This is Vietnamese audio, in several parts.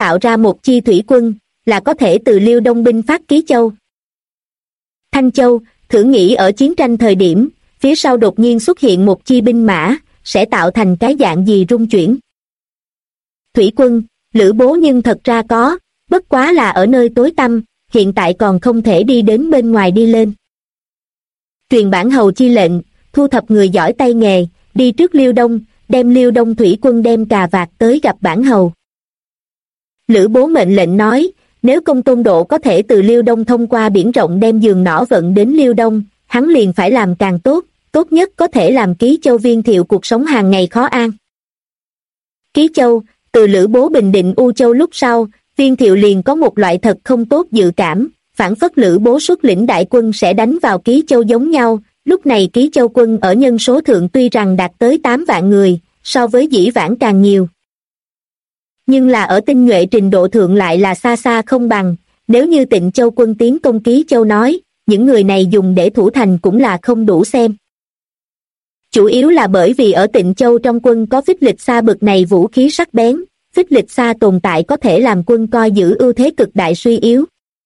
tạo ra một chi thủy quân, là có thể từ Liêu Đông binh phát Ký Châu. Thanh Châu, thử nghĩ ở chiến tranh thời điểm, phía sau đột nhiên xuất hiện một chi binh mã, sẽ tạo thành cái dạng gì rung chuyển. Thủy quân, Lữ Bố nhưng thật ra có, bất quá là ở nơi tối tăm, hiện tại còn không thể đi đến bên ngoài đi lên. Truyền bản hầu chi lệnh, thu thập người giỏi tay nghề, đi trước Liêu Đông, đem Liêu Đông thủy quân đem cà vạt tới gặp bản hầu. Lữ Bố mệnh lệnh nói, nếu Công Tôn Độ có thể từ Liêu Đông thông qua biển rộng đem giường nỏ vận đến Liêu Đông, hắn liền phải làm càng tốt, tốt nhất có thể làm Ký Châu Viên Thiệu cuộc sống hàng ngày khó an. Ký Châu, từ Lữ Bố bình định U Châu lúc sau, Viên Thiệu liền có một loại thật không tốt dự cảm, phảng phất Lữ Bố xuất lĩnh đại quân sẽ đánh vào Ký Châu giống nhau. Lúc này Ký Châu quân ở nhân số thượng tuy rằng đạt tới 8 vạn người, so với dĩ vãng càng nhiều. Nhưng là ở tinh nhuệ trình độ thượng lại là xa xa không bằng, nếu như Tịnh Châu quân tiến công Ký Châu nói, những người này dùng để thủ thành cũng là không đủ xem. Chủ yếu là bởi vì ở Tịnh Châu trong quân có Phích Lịch Sa bực này vũ khí sắc bén, Phích Lịch Sa tồn tại có thể làm quân coi giữ ưu thế cực đại suy yếu.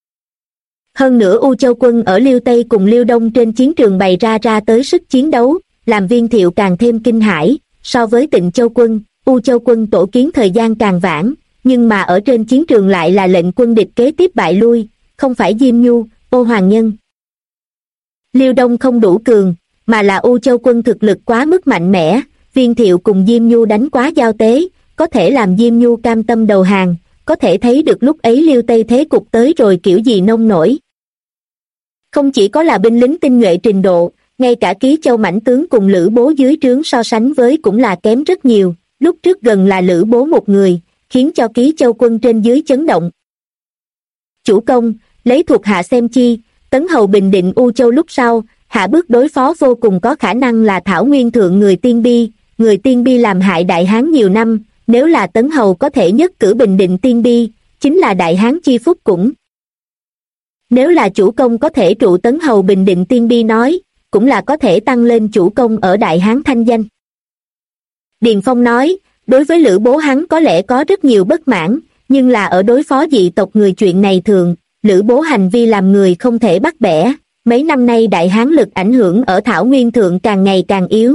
Hơn nữa U Châu quân ở Liêu Tây cùng Liêu Đông trên chiến trường bày ra tới sức chiến đấu, làm Viên Thiệu càng thêm kinh hãi, so với Tịnh Châu quân, U Châu quân tổ kiến thời gian càng vãn, nhưng mà ở trên chiến trường lại là lệnh quân địch kế tiếp bại lui, không phải Diêm Nhu, Ô Hoàng Nhân. Liêu Đông không đủ cường, mà là U Châu quân thực lực quá mức mạnh mẽ, Viên Thiệu cùng Diêm Nhu đánh quá giao tế, có thể làm Diêm Nhu cam tâm đầu hàng, có thể thấy được lúc ấy Liêu Tây thế cục tới rồi kiểu gì nông nổi. Không chỉ có là binh lính tinh nhuệ trình độ, ngay cả Ký Châu mãnh tướng cùng Lữ Bố dưới trướng so sánh với cũng là kém rất nhiều, lúc trước gần là Lữ Bố một người, khiến cho Ký Châu quân trên dưới chấn động. Chủ công, lấy thuộc hạ xem chi, Tấn Hầu bình định U Châu lúc sau, hạ bước đối phó vô cùng có khả năng là Thảo Nguyên thượng người Tiên Bi làm hại Đại Hán nhiều năm, nếu là Tấn Hầu có thể nhất cử bình định Tiên Bi, chính là Đại Hán chi phúc cũng. Nếu là chủ công có thể trụ Tấn Hầu bình định Tiên Bi nói, cũng là có thể tăng lên chủ công ở Đại Hán thanh danh. Điền Phong nói, đối với Lữ Bố hắn có lẽ có rất nhiều bất mãn, nhưng là ở đối phó dị tộc người chuyện này thường, Lữ Bố hành vi làm người không thể bắt bẻ, mấy năm nay Đại Hán lực ảnh hưởng ở Thảo Nguyên thượng càng ngày càng yếu.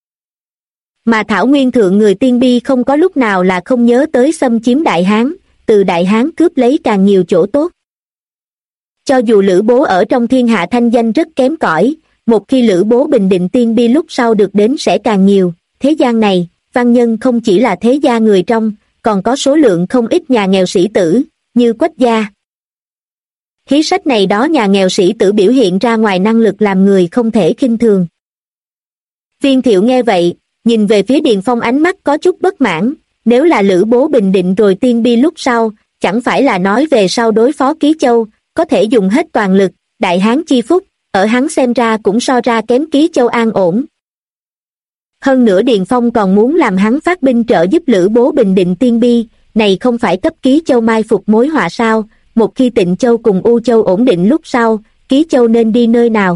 Mà Thảo Nguyên thượng người Tiên Bi không có lúc nào là không nhớ tới xâm chiếm Đại Hán, từ Đại Hán cướp lấy càng nhiều chỗ tốt. Cho dù Lữ Bố ở trong thiên hạ thanh danh rất kém cỏi, một khi Lữ Bố bình định Tiên Bi lúc sau được đến sẽ càng nhiều, thế gian này, văn nhân không chỉ là thế gia người trong, còn có số lượng không ít nhà nghèo sĩ tử, như Quách gia. Hí sách này đó nhà nghèo sĩ tử biểu hiện ra ngoài năng lực làm người không thể khinh thường. Viên Thiệu nghe vậy, nhìn về phía Điền Phong ánh mắt có chút bất mãn, nếu là Lữ Bố bình định rồi Tiên Bi lúc sau, chẳng phải là nói về sau đối phó Ký Châu, có thể dùng hết toàn lực, Đại Hán chi phúc, ở hắn xem ra cũng so ra kém Ký Châu an ổn. Hơn nữa Điền Phong còn muốn làm hắn phát binh trợ giúp Lữ Bố bình định Tiên Bi, này không phải cấp Ký Châu mai phục mối họa sao, một khi Tịnh Châu cùng U Châu ổn định lúc sau, Ký Châu nên đi nơi nào?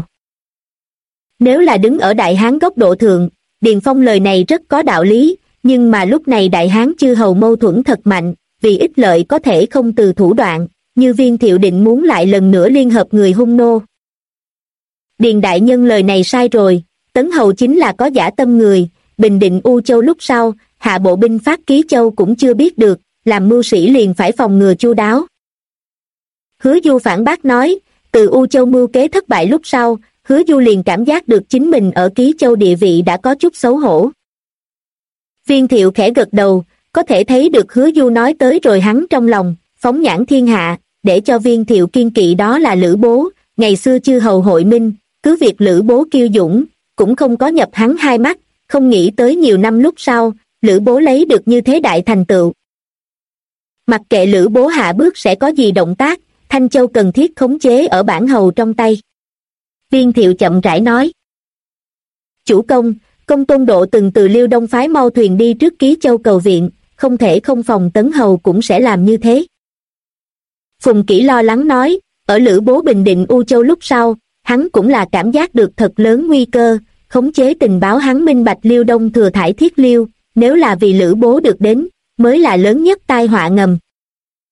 Nếu là đứng ở Đại Hán góc độ thượng, Điền Phong lời này rất có đạo lý, nhưng mà lúc này Đại Hán chư hầu mâu thuẫn thật mạnh, vì ích lợi có thể không từ thủ đoạn, như Viên Thiệu định muốn lại lần nữa liên hợp người hung nô. Điền đại nhân lời này sai rồi, Tấn Hầu chính là có dã tâm người, bình định U Châu lúc sau, hạ bộ binh phát Ký Châu cũng chưa biết được, làm mưu sĩ liền phải phòng ngừa chu đáo. Hứa Du phản bác nói, từ U Châu mưu kế thất bại lúc sau, Hứa Du liền cảm giác được chính mình ở Ký Châu địa vị đã có chút xấu hổ. Viên Thiệu khẽ gật đầu, có thể thấy được Hứa Du nói tới rồi hắn trong lòng, phóng nhãn thiên hạ, để cho Viên Thiệu kiên kỵ đó là Lữ Bố, ngày xưa chư hầu hội minh, cứ việc Lữ Bố kiêu dũng, cũng không có nhập hắn hai mắt, không nghĩ tới nhiều năm lúc sau, Lữ Bố lấy được như thế đại thành tựu. Mặc kệ Lữ Bố hạ bước sẽ có gì động tác, Thanh Châu cần thiết khống chế ở bản hầu trong tay. Viên Thiệu chậm rãi nói. Chủ công, Công Tôn Độ từng từ Liêu Đông phái mau thuyền đi trước Ký Châu cầu viện, không thể không phòng Tấn Hầu cũng sẽ làm như thế. Phùng Kỷ lo lắng nói, ở Lữ Bố bình định U Châu lúc sau, hắn cũng là cảm giác được thật lớn nguy cơ, khống chế tình báo hắn minh bạch Liêu Đông thừa thải Thiết Liêu, nếu là vì Lữ Bố được đến, mới là lớn nhất tai họa ngầm.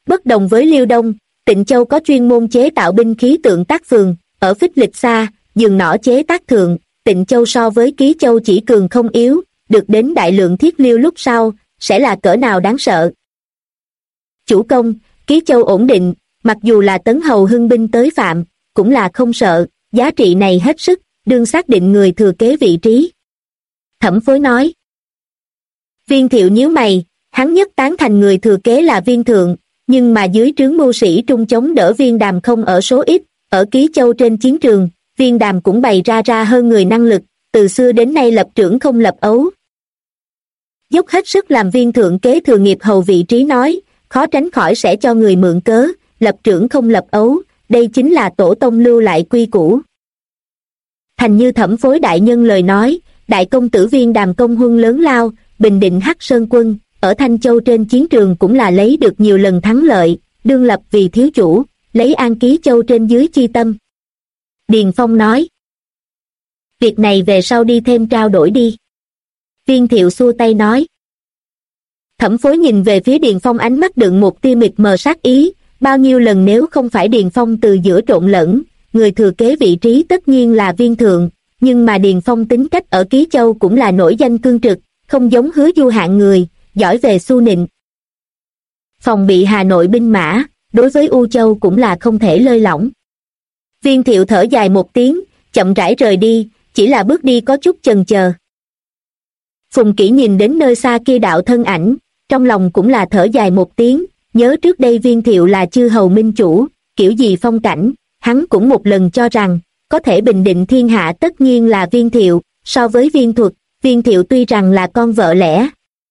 Bất đồng với Liêu Đông, Tịnh Châu có chuyên môn chế tạo binh khí tượng tác phường, ở Phích Lịch Sa, giường nỏ chế tác thượng, Tịnh Châu so với Ký Châu chỉ cường không yếu, được đến đại lượng thiết liêu lúc sau, sẽ là cỡ nào đáng sợ. Chủ công, Ký Châu ổn định, mặc dù là Tấn Hầu hưng binh tới phạm, cũng là không sợ, giá trị này hết sức, đương xác định người thừa kế vị trí. Thẩm Phối nói. Viên Thiệu nhíu mày, hắn nhất tán thành người thừa kế là Viên Thượng, nhưng mà dưới trướng mưu sĩ trung chống đỡ Viên Đàm không ở số ít, ở Ký Châu trên chiến trường, Viên Đàm cũng bày ra hơn người năng lực, từ xưa đến nay lập trưởng không lập ấu. Dốc hết sức làm Viên Thượng kế thừa nghiệp hầu vị trí nói, khó tránh khỏi sẽ cho người mượn cớ, lập trưởng không lập ấu, đây chính là tổ tông lưu lại quy củ. Thành như Thẩm Phối đại nhân lời nói, đại công tử Viên Đàm công huân lớn lao, bình định Hắc Sơn quân, ở Thanh Châu trên chiến trường cũng là lấy được nhiều lần thắng lợi, đương lập vì thiếu chủ, lấy an Ký Châu trên dưới chi tâm. Điền Phong nói. Việc này về sau đi thêm trao đổi đi. Viên Thiệu xua tay nói. Thẩm Phối nhìn về phía Điền Phong ánh mắt đựng một tia mịt mờ sát ý, bao nhiêu lần nếu không phải Điền Phong từ giữa trộn lẫn, người thừa kế vị trí tất nhiên là Viên Thượng, nhưng mà Điền Phong tính cách ở Ký Châu cũng là nổi danh cương trực, không giống Hứa Du hạng người, giỏi về xu nịnh. Phòng bị Hà Nội binh mã, đối với U Châu cũng là không thể lơi lỏng. Viên Thiệu thở dài một tiếng, chậm rãi rời đi, chỉ là bước đi có chút chần chờ. Phùng Kỷ nhìn đến nơi xa kia đạo thân ảnh, trong lòng cũng là thở dài một tiếng, nhớ trước đây Viên Thiệu là chư hầu minh chủ, kiểu gì phong cảnh, hắn cũng một lần cho rằng, có thể bình định thiên hạ tất nhiên là Viên Thiệu, so với Viên Thuật, Viên Thiệu tuy rằng là con vợ lẽ.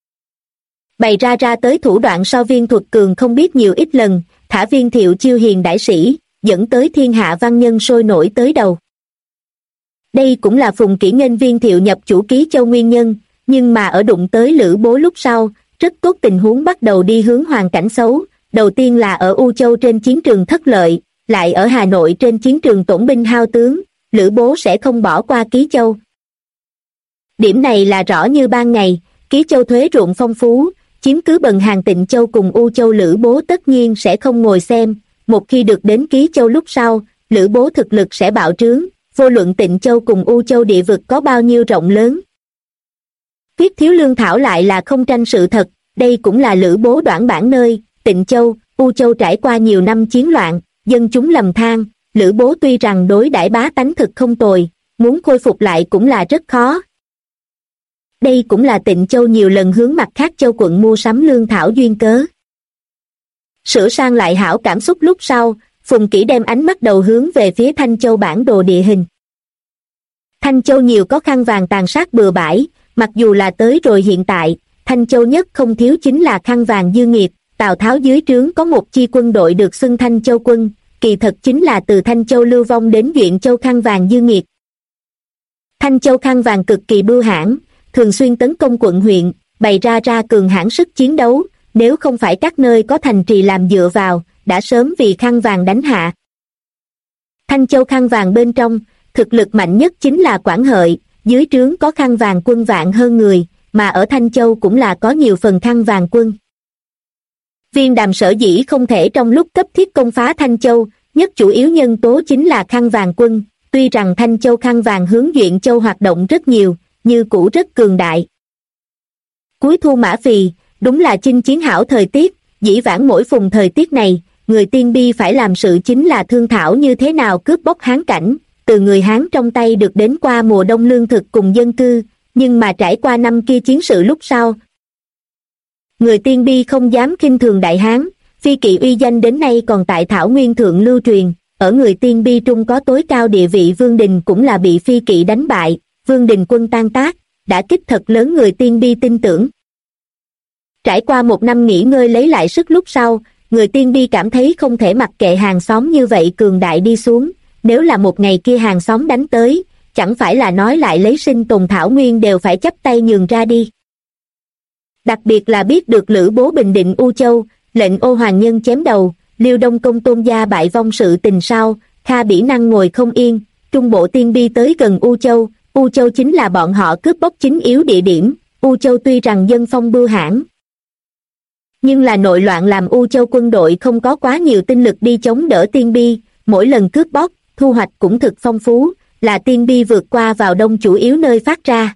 Bày ra tới thủ đoạn so Viên Thuật cường không biết nhiều ít lần, thả Viên Thiệu chiêu hiền đại sĩ, dẫn tới thiên hạ văn nhân sôi nổi tới đầu. Đây cũng là Phùng Kỷ nghênh Viên Thiệu nhập chủ Ký Châu nguyên nhân, nhưng mà ở đụng tới Lữ Bố lúc sau, rất tốt tình huống bắt đầu đi hướng hoàn cảnh xấu, đầu tiên là ở U Châu trên chiến trường thất lợi, lại ở Hà Nội trên chiến trường tổn binh hao tướng, Lữ Bố sẽ không bỏ qua Ký Châu. Điểm này là rõ như ban ngày, Ký Châu thuế ruộng phong phú, chiếm cứ bần hàng Tịnh Châu cùng U Châu Lữ Bố tất nhiên sẽ không ngồi xem, một khi được đến Ký Châu lúc sau, Lữ Bố thực lực sẽ bạo trướng, vô luận Tịnh Châu cùng U Châu địa vực có bao nhiêu rộng lớn. Khuyết thiếu lương thảo lại là không tranh sự thật, đây cũng là Lữ Bố đoản bản nơi, Tịnh Châu, U Châu trải qua nhiều năm chiến loạn, dân chúng lầm than, Lữ Bố tuy rằng đối đãi bá tánh thực không tồi, muốn khôi phục lại cũng là rất khó. Đây cũng là Tịnh Châu nhiều lần hướng mặt khác châu quận mua sắm lương thảo duyên cớ. Sửa sang lại hảo cảm xúc lúc sau, Phùng Kỷ đem ánh mắt đầu hướng về phía Thanh Châu bản đồ địa hình. Thanh Châu nhiều có khăn vàng tàn sát bừa bãi, mặc dù là tới rồi hiện tại, Thanh Châu nhất không thiếu chính là khăn vàng dư nghiệp, Tào Tháo dưới trướng có một chi quân đội được xưng Thanh Châu quân, kỳ thật chính là từ Thanh Châu lưu vong đến Duyện Châu khăn vàng dư nghiệp. Thanh Châu khăn vàng cực kỳ bưu hãn, thường xuyên tấn công quận huyện, bày ra cường hãn sức chiến đấu, nếu không phải các nơi có thành trì làm dựa vào, đã sớm vì khăn vàng đánh hạ. Thanh Châu khăn vàng bên trong, thực lực mạnh nhất chính là Quản Hợi, dưới trướng có khăn vàng quân vạn hơn người, mà ở Thanh Châu cũng là có nhiều phần khăn vàng quân. Viên Đàm sở dĩ không thể trong lúc cấp thiết công phá Thanh Châu, nhất chủ yếu nhân tố chính là khăn vàng quân, tuy rằng Thanh Châu khăn vàng hướng Duyện Châu hoạt động rất nhiều, như cũ rất cường đại. Cuối thu mã phì, đúng là chinh chiến hảo thời tiết, dĩ vãng mỗi phùng thời tiết này, người Tiên Bi phải làm sự chính là thương thảo như thế nào cướp bóc Hán cảnh, từ người Hán trong tay được đến qua mùa đông lương thực cùng dân cư, nhưng mà trải qua năm kia chiến sự lúc sau. Người Tiên Bi không dám khinh thường Đại Hán, phi kỵ uy danh đến nay còn tại Thảo Nguyên Thượng lưu truyền, ở người Tiên Bi trung có tối cao địa vị Vương Đình cũng là bị phi kỵ đánh bại, Vương Đình quân tan tác, đã kích thật lớn người Tiên Bi tin tưởng. Trải qua một năm nghỉ ngơi lấy lại sức lúc sau, người Tiên Bi cảm thấy không thể mặc kệ hàng xóm như vậy cường đại đi xuống, nếu là một ngày kia hàng xóm đánh tới, chẳng phải là nói lại lấy sinh tồn Thảo Nguyên đều phải chắp tay nhường ra đi. Đặc biệt là biết được Lữ Bố bình định U Châu, lệnh Ô Hoàng Nhân chém đầu, Liêu Đông Công Tôn gia bại vong sự tình sau, Kha Bỉ Năng ngồi không yên, trung bộ Tiên Bi tới gần U Châu chính là bọn họ cướp bóc chính yếu địa điểm, U Châu tuy rằng dân phong bưu hãn, Nhưng là nội loạn làm U Châu quân đội không có quá nhiều tinh lực đi chống đỡ Tiên Bi, mỗi lần cướp bóc, thu hoạch cũng thực phong phú, là Tiên Bi vượt qua vào đông chủ yếu nơi phát ra.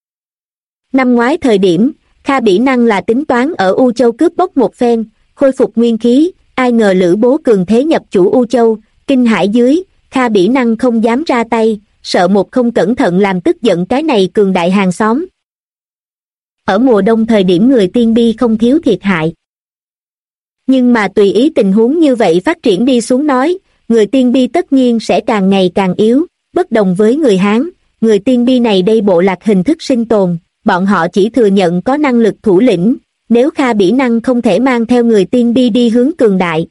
Năm ngoái thời điểm, Kha Bỉ Năng là tính toán ở U Châu cướp bóc một phen, khôi phục nguyên khí, ai ngờ Lữ Bố cường thế nhập chủ U Châu, kinh hãi dưới, Kha Bỉ Năng không dám ra tay, sợ một không cẩn thận làm tức giận cái này cường đại hàng xóm. Ở mùa đông thời điểm người Tiên Bi không thiếu thiệt hại. Nhưng mà tùy ý tình huống như vậy phát triển đi xuống nói, người Tiên Bi tất nhiên sẽ càng ngày càng yếu, bất đồng với người Hán, người Tiên Bi này đây bộ lạc hình thức sinh tồn, bọn họ chỉ thừa nhận có năng lực thủ lĩnh, nếu Kha Bỉ Năng không thể mang theo người Tiên Bi đi hướng cường đại.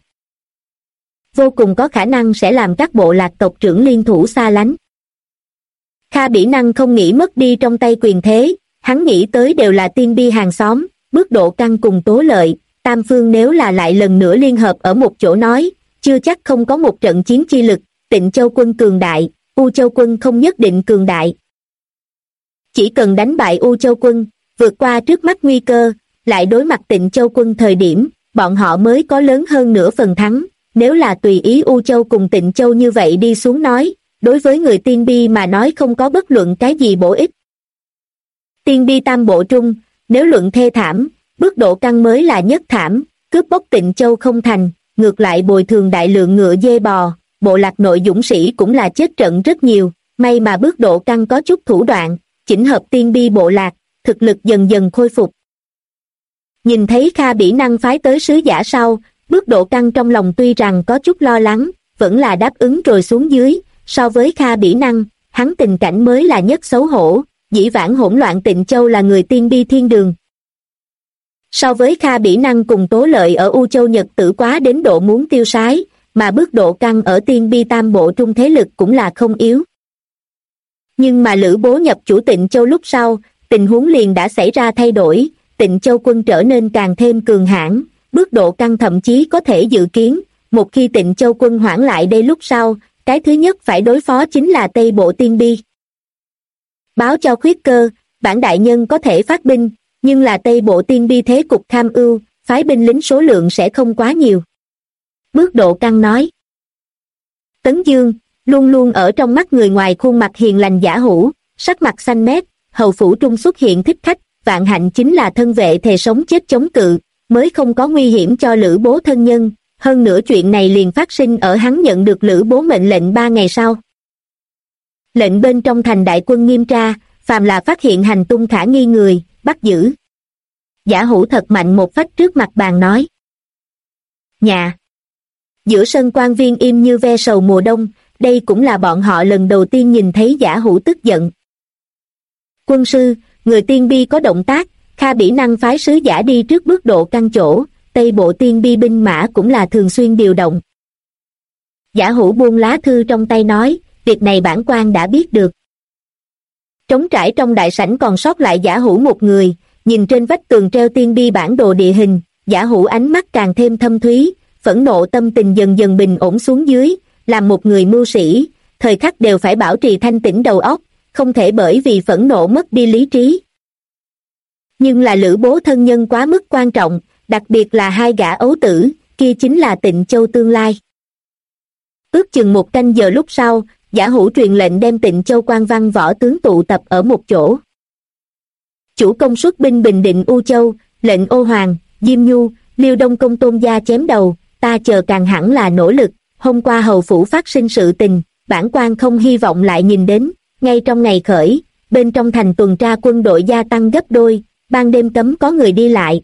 Vô cùng có khả năng sẽ làm các bộ lạc tộc trưởng liên thủ xa lánh. Kha Bỉ Năng không nghĩ mất đi trong tay quyền thế, hắn nghĩ tới đều là Tiên Bi hàng xóm, bước độ căng cùng Tố Lợi, tam phương nếu là lại lần nữa liên hợp ở một chỗ nói, chưa chắc không có một trận chiến chi lực, Tịnh Châu quân cường đại, U Châu quân không nhất định cường đại. Chỉ cần đánh bại U Châu quân, vượt qua trước mắt nguy cơ, lại đối mặt Tịnh Châu quân thời điểm, bọn họ mới có lớn hơn nửa phần thắng, nếu là tùy ý U Châu cùng Tịnh Châu như vậy đi xuống nói, đối với người Tiên Bi mà nói không có bất luận cái gì bổ ích. Tiên Bi tam bộ trung, nếu luận thê thảm, bước độ căng mới là nhất thảm, cướp bóc Tịnh Châu không thành, ngược lại bồi thường đại lượng ngựa dê bò, bộ lạc nội dũng sĩ cũng là chết trận rất nhiều, may mà bước độ căng có chút thủ đoạn, chỉnh hợp Tiên Bi bộ lạc, thực lực dần dần khôi phục. Nhìn thấy Kha Bỉ Năng phái tới sứ giả sau, bước độ căng trong lòng tuy rằng có chút lo lắng, vẫn là đáp ứng rồi xuống dưới, so với Kha Bỉ Năng, hắn tình cảnh mới là nhất xấu hổ, dĩ vãng hỗn loạn Tịnh Châu là người Tiên Bi thiên đường. So với Kha Bỉ Năng cùng Tố Lợi ở U Châu Nhật tử quá đến độ muốn tiêu sái, mà bước độ căng ở Tiên Bi tam bộ trung thế lực cũng là không yếu. Nhưng mà Lữ Bố nhập chủ Tịnh Châu lúc sau, tình huống liền đã xảy ra thay đổi, Tịnh Châu quân trở nên càng thêm cường hãn, bước độ căng thậm chí có thể dự kiến, một khi Tịnh Châu quân hoãn lại đây lúc sau, cái thứ nhất phải đối phó chính là Tây Bộ Tiên Bi. Báo cho Khuyết Cơ, bản đại nhân có thể phát binh, nhưng là Tây Bộ Tiên Bi thế cục tham ưu, phái binh lính số lượng sẽ không quá nhiều. Bước độ căng nói. Tấn Dương, luôn luôn ở trong mắt người ngoài khuôn mặt hiền lành giả hủ, sắc mặt xanh mét, hầu phủ trung xuất hiện thích khách, vạn hạnh chính là thân vệ thề sống chết chống cự, mới không có nguy hiểm cho Lữ Bố thân nhân, hơn nữa chuyện này liền phát sinh ở hắn nhận được Lữ Bố mệnh lệnh 3 ngày sau. Lệnh bên trong thành đại quân nghiêm tra, phàm là phát hiện hành tung khả nghi người, bắt giữ. Giả hủ thật mạnh một phách trước mặt bàn nói. Nhà. Giữa sân quan viên im như ve sầu mùa đông, đây cũng là bọn họ lần đầu tiên nhìn thấy giả hủ tức giận. Quân sư, người Tiên Bi có động tác, Kha Bỉ Năng phái sứ giả đi trước bước độ căng chỗ, Tây Bộ Tiên Bi binh mã cũng là thường xuyên điều động. Giả hủ buông lá thư trong tay nói, việc này bản quan đã biết được. Trống trải trong đại sảnh còn sót lại giả hủ một người, nhìn trên vách tường treo Tiên Bi bản đồ địa hình, giả hủ ánh mắt càng thêm thâm thúy, phẫn nộ tâm tình dần dần bình ổn xuống dưới, làm một người mưu sĩ, thời khắc đều phải bảo trì thanh tĩnh đầu óc, không thể bởi vì phẫn nộ mất đi lý trí. Nhưng là Lữ Bố thân nhân quá mức quan trọng, đặc biệt là 2 gã ấu tử, kia chính là Tịnh Châu tương lai. Ước chừng 1 canh giờ lúc sau, giả hủ truyền lệnh đem Tịnh Châu quan văn võ tướng tụ tập ở một chỗ. Chủ công xuất binh bình định U Châu, lệnh Ô Hoàng, Diêm Nhu, Liêu Đông Công Tôn gia chém đầu, ta chờ càng hẳn là nỗ lực, hôm qua hầu phủ phát sinh sự tình, bản quan không hy vọng lại nhìn đến, ngay trong ngày khởi, bên trong thành tuần tra quân đội gia tăng gấp đôi, ban đêm cấm có người đi lại.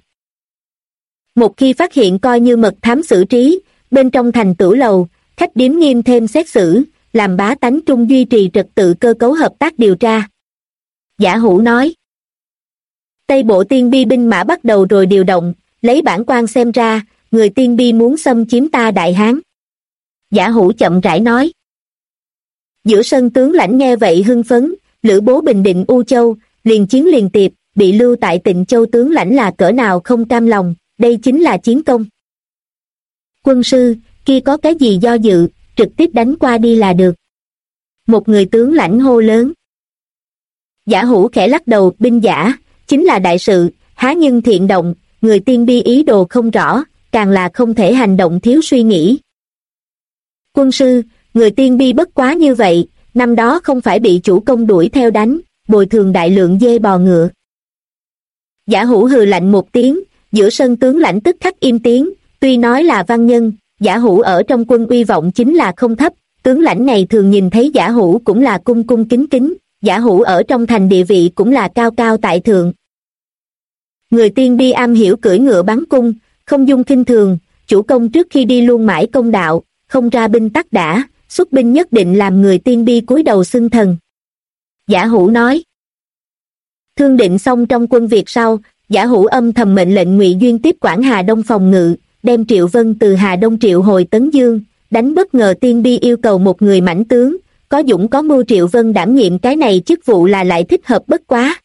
Một khi phát hiện coi như mật thám xử trí, bên trong thành tử lầu, khách điếm nghiêm thêm xét xử, làm bá tánh trung duy trì trật tự cơ cấu hợp tác điều tra. Giả hủ nói. Tây Bộ Tiên Bi binh mã bắt đầu rồi điều động, lấy bản quan xem ra, người Tiên Bi muốn xâm chiếm ta Đại Hán. Giả hủ chậm rãi nói. Giữa sân tướng lãnh nghe vậy hưng phấn, Lữ Bố bình định U Châu, liền chiến liền tiệp, bị lưu tại Tịnh Châu tướng lãnh là cỡ nào không cam lòng, đây chính là chiến công. Quân sư, kia có cái gì do dự, trực tiếp đánh qua đi là được. Một người tướng lãnh hô lớn. Giả hủ khẽ lắc đầu, binh giả, chính là đại sự, há nhưng thiện động, người tiên bi ý đồ không rõ, càng là không thể hành động thiếu suy nghĩ. Quân sư, người tiên bi bất quá như vậy, năm đó không phải bị chủ công đuổi theo đánh, bồi thường đại lượng dê bò ngựa. Giả Hủ hừ lạnh một tiếng, giữa sân tướng lãnh tức khắc im tiếng, tuy nói là văn nhân, Giả Hủ ở trong quân uy vọng chính là không thấp, tướng lãnh này thường nhìn thấy Giả Hủ cũng là cung cung kính kính, Giả Hủ ở trong thành địa vị cũng là cao cao tại thượng. Người tiên bi am hiểu cưỡi ngựa bắn cung, không dung khinh thường, chủ công trước khi đi luôn mãi công đạo, không ra binh tắc đã, xuất binh nhất định làm người tiên bi cúi đầu xưng thần. Giả Hủ nói. Thương định xong trong quân Việt sau, Giả Hủ âm thầm mệnh lệnh Ngụy Duyên tiếp quản Hà Đông phòng ngự, đem Triệu Vân từ Hà Đông triệu hồi Tấn Dương, đánh bất ngờ tiên bi yêu cầu một người mãnh tướng, có dũng có mưu, Triệu Vân đảm nhiệm cái này chức vụ là lại thích hợp bất quá.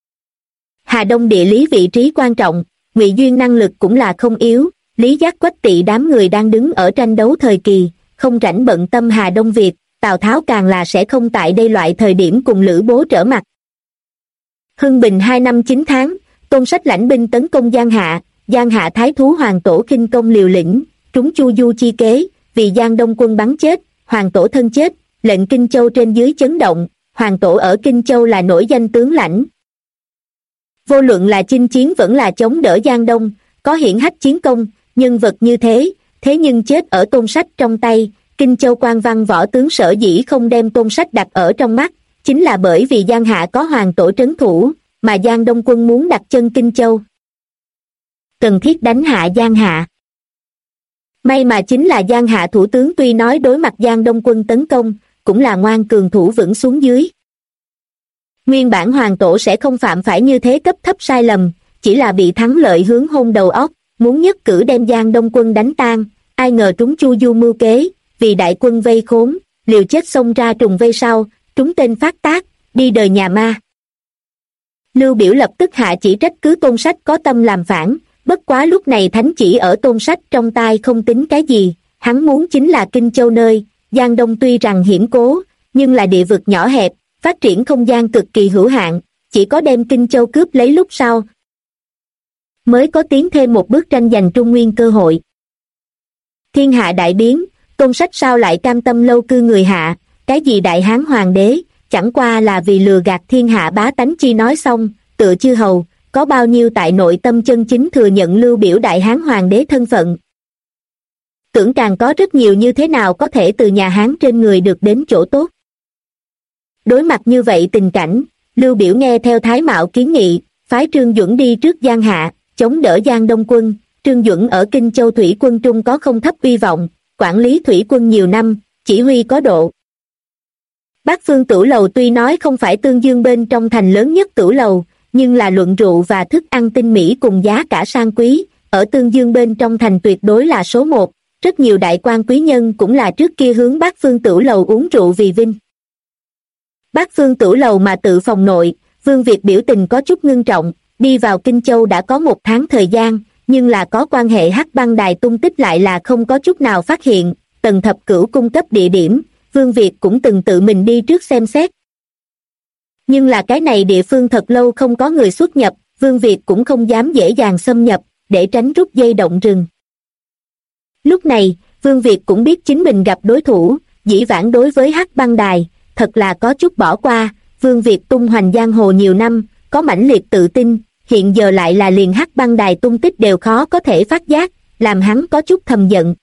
Hà Đông địa lý vị trí quan trọng, Ngụy Duyên năng lực cũng là không yếu, Lý Giác, Quách Tị đám người đang đứng ở tranh đấu thời kỳ, không rảnh bận tâm Hà Đông Việt, Tào Tháo càng là sẽ không tại đây loại thời điểm cùng Lữ Bố trở mặt. Hưng Bình 2 năm 9 tháng, Tôn Sách lãnh binh tấn công Giang Hạ thái thú Hoàng Tổ khinh công liều lĩnh, trúng Chu Du chi kế, vì Giang Đông quân bắn chết, Hoàng Tổ thân chết, lệnh Kinh Châu trên dưới chấn động, Hoàng Tổ ở Kinh Châu là nổi danh tướng lãnh. Vô luận là chinh chiến vẫn là chống đỡ Giang Đông, có hiển hách chiến công, nhân vật như thế nhưng chết ở Tôn Sách trong tay. Kinh Châu quan văn võ tướng sở dĩ không đem Tôn Sách đặt ở trong mắt, chính là bởi vì Giang Hạ có Hoàng Tổ trấn thủ, mà Giang Đông quân muốn đặt chân Kinh Châu, cần thiết đánh hạ Giang Hạ. May mà chính là Giang Hạ thủ tướng tuy nói đối mặt Giang Đông quân tấn công, cũng là ngoan cường thủ vững xuống dưới. Nguyên bản Hoàng Tổ sẽ không phạm phải như thế cấp thấp sai lầm, chỉ là bị thắng lợi hướng hôn đầu óc, muốn nhất cử đem Giang Đông quân đánh tan, ai ngờ trúng Chu Du mưu kế, vì đại quân vây khốn, liều chết xông ra trùng vây sau, trúng tên phát tác, đi đời nhà ma. Lưu Biểu lập tức hạ chỉ trách cứ Tôn Sách có tâm làm phản, bất quá lúc này thánh chỉ ở Tôn Sách trong tai không tính cái gì, hắn muốn chính là Kinh Châu nơi, Giang Đông tuy rằng hiểm cố, nhưng là địa vực nhỏ hẹp, phát triển không gian cực kỳ hữu hạn, chỉ có đem Kinh Châu cướp lấy lúc sau, mới có tiến thêm một bước tranh giành Trung Nguyên cơ hội. Thiên hạ đại biến, Tôn Sách sao lại cam tâm lâu cư người hạ, cái gì đại hán hoàng đế, chẳng qua là vì lừa gạt thiên hạ bá tánh chi nói xong, tựa chư hầu, có bao nhiêu tại nội tâm chân chính thừa nhận Lưu Biểu đại hán hoàng đế thân phận. Tưởng càng có rất nhiều như thế nào có thể từ nhà Hán trên người được đến chỗ tốt. Đối mặt như vậy tình cảnh, Lưu Biểu nghe theo Thái Mạo kiến nghị, phái Trương Duẩn đi trước Giang Hạ, chống đỡ Giang Đông quân. Trương Duẩn ở Kinh Châu thủy quân trung có không thấp uy vọng, quản lý thủy quân nhiều năm, chỉ huy có độ. Bát Phương Tửu Lầu tuy nói không phải Tương Dương bên trong thành lớn nhất tửu lầu, nhưng là luận rượu và thức ăn tinh mỹ cùng giá cả sang quý, ở Tương Dương bên trong thành tuyệt đối là số một, rất nhiều đại quan quý nhân cũng là trước kia hướng Bát Phương Tửu Lầu uống rượu vì vinh. Bát Phương Tửu Lầu mà tự phòng nội, Vương Việt biểu tình có chút ngưng trọng, đi vào Kinh Châu đã có 1 tháng thời gian, nhưng là có quan hệ Hắc Băng Đài tung tích lại là không có chút nào phát hiện, Tần Thập Cửu cung cấp địa điểm, Vương Việt cũng từng tự mình đi trước xem xét. Nhưng là cái này địa phương thật lâu không có người xuất nhập, Vương Việt cũng không dám dễ dàng xâm nhập, để tránh rút dây động rừng. Lúc này, Vương Việt cũng biết chính mình gặp đối thủ, dĩ vãng đối với Hắc Băng Đài, thật là có chút bỏ qua, Vương Việt tung hoành giang hồ nhiều năm, có mãnh liệt tự tin, hiện giờ lại là liền Hắc Băng Đài tung tích đều khó có thể phát giác, làm hắn có chút thầm giận.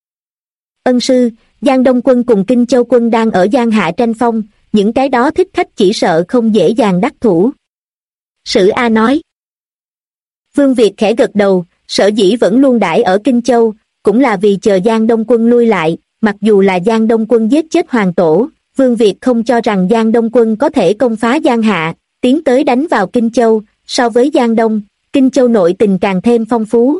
Ân sư, Giang Đông quân cùng Kinh Châu quân đang ở Giang Hạ tranh phong, những cái đó thích khách chỉ sợ không dễ dàng đắc thủ. Sử A nói. Vương Việt khẽ gật đầu, sở dĩ vẫn luôn đãi ở Kinh Châu, cũng là vì chờ Giang Đông quân lui lại, mặc dù là Giang Đông quân giết chết Hoàng Tổ, Vương Việt không cho rằng Giang Đông quân có thể công phá Giang Hạ, tiến tới đánh vào Kinh Châu, so với Giang Đông, Kinh Châu nội tình càng thêm phong phú.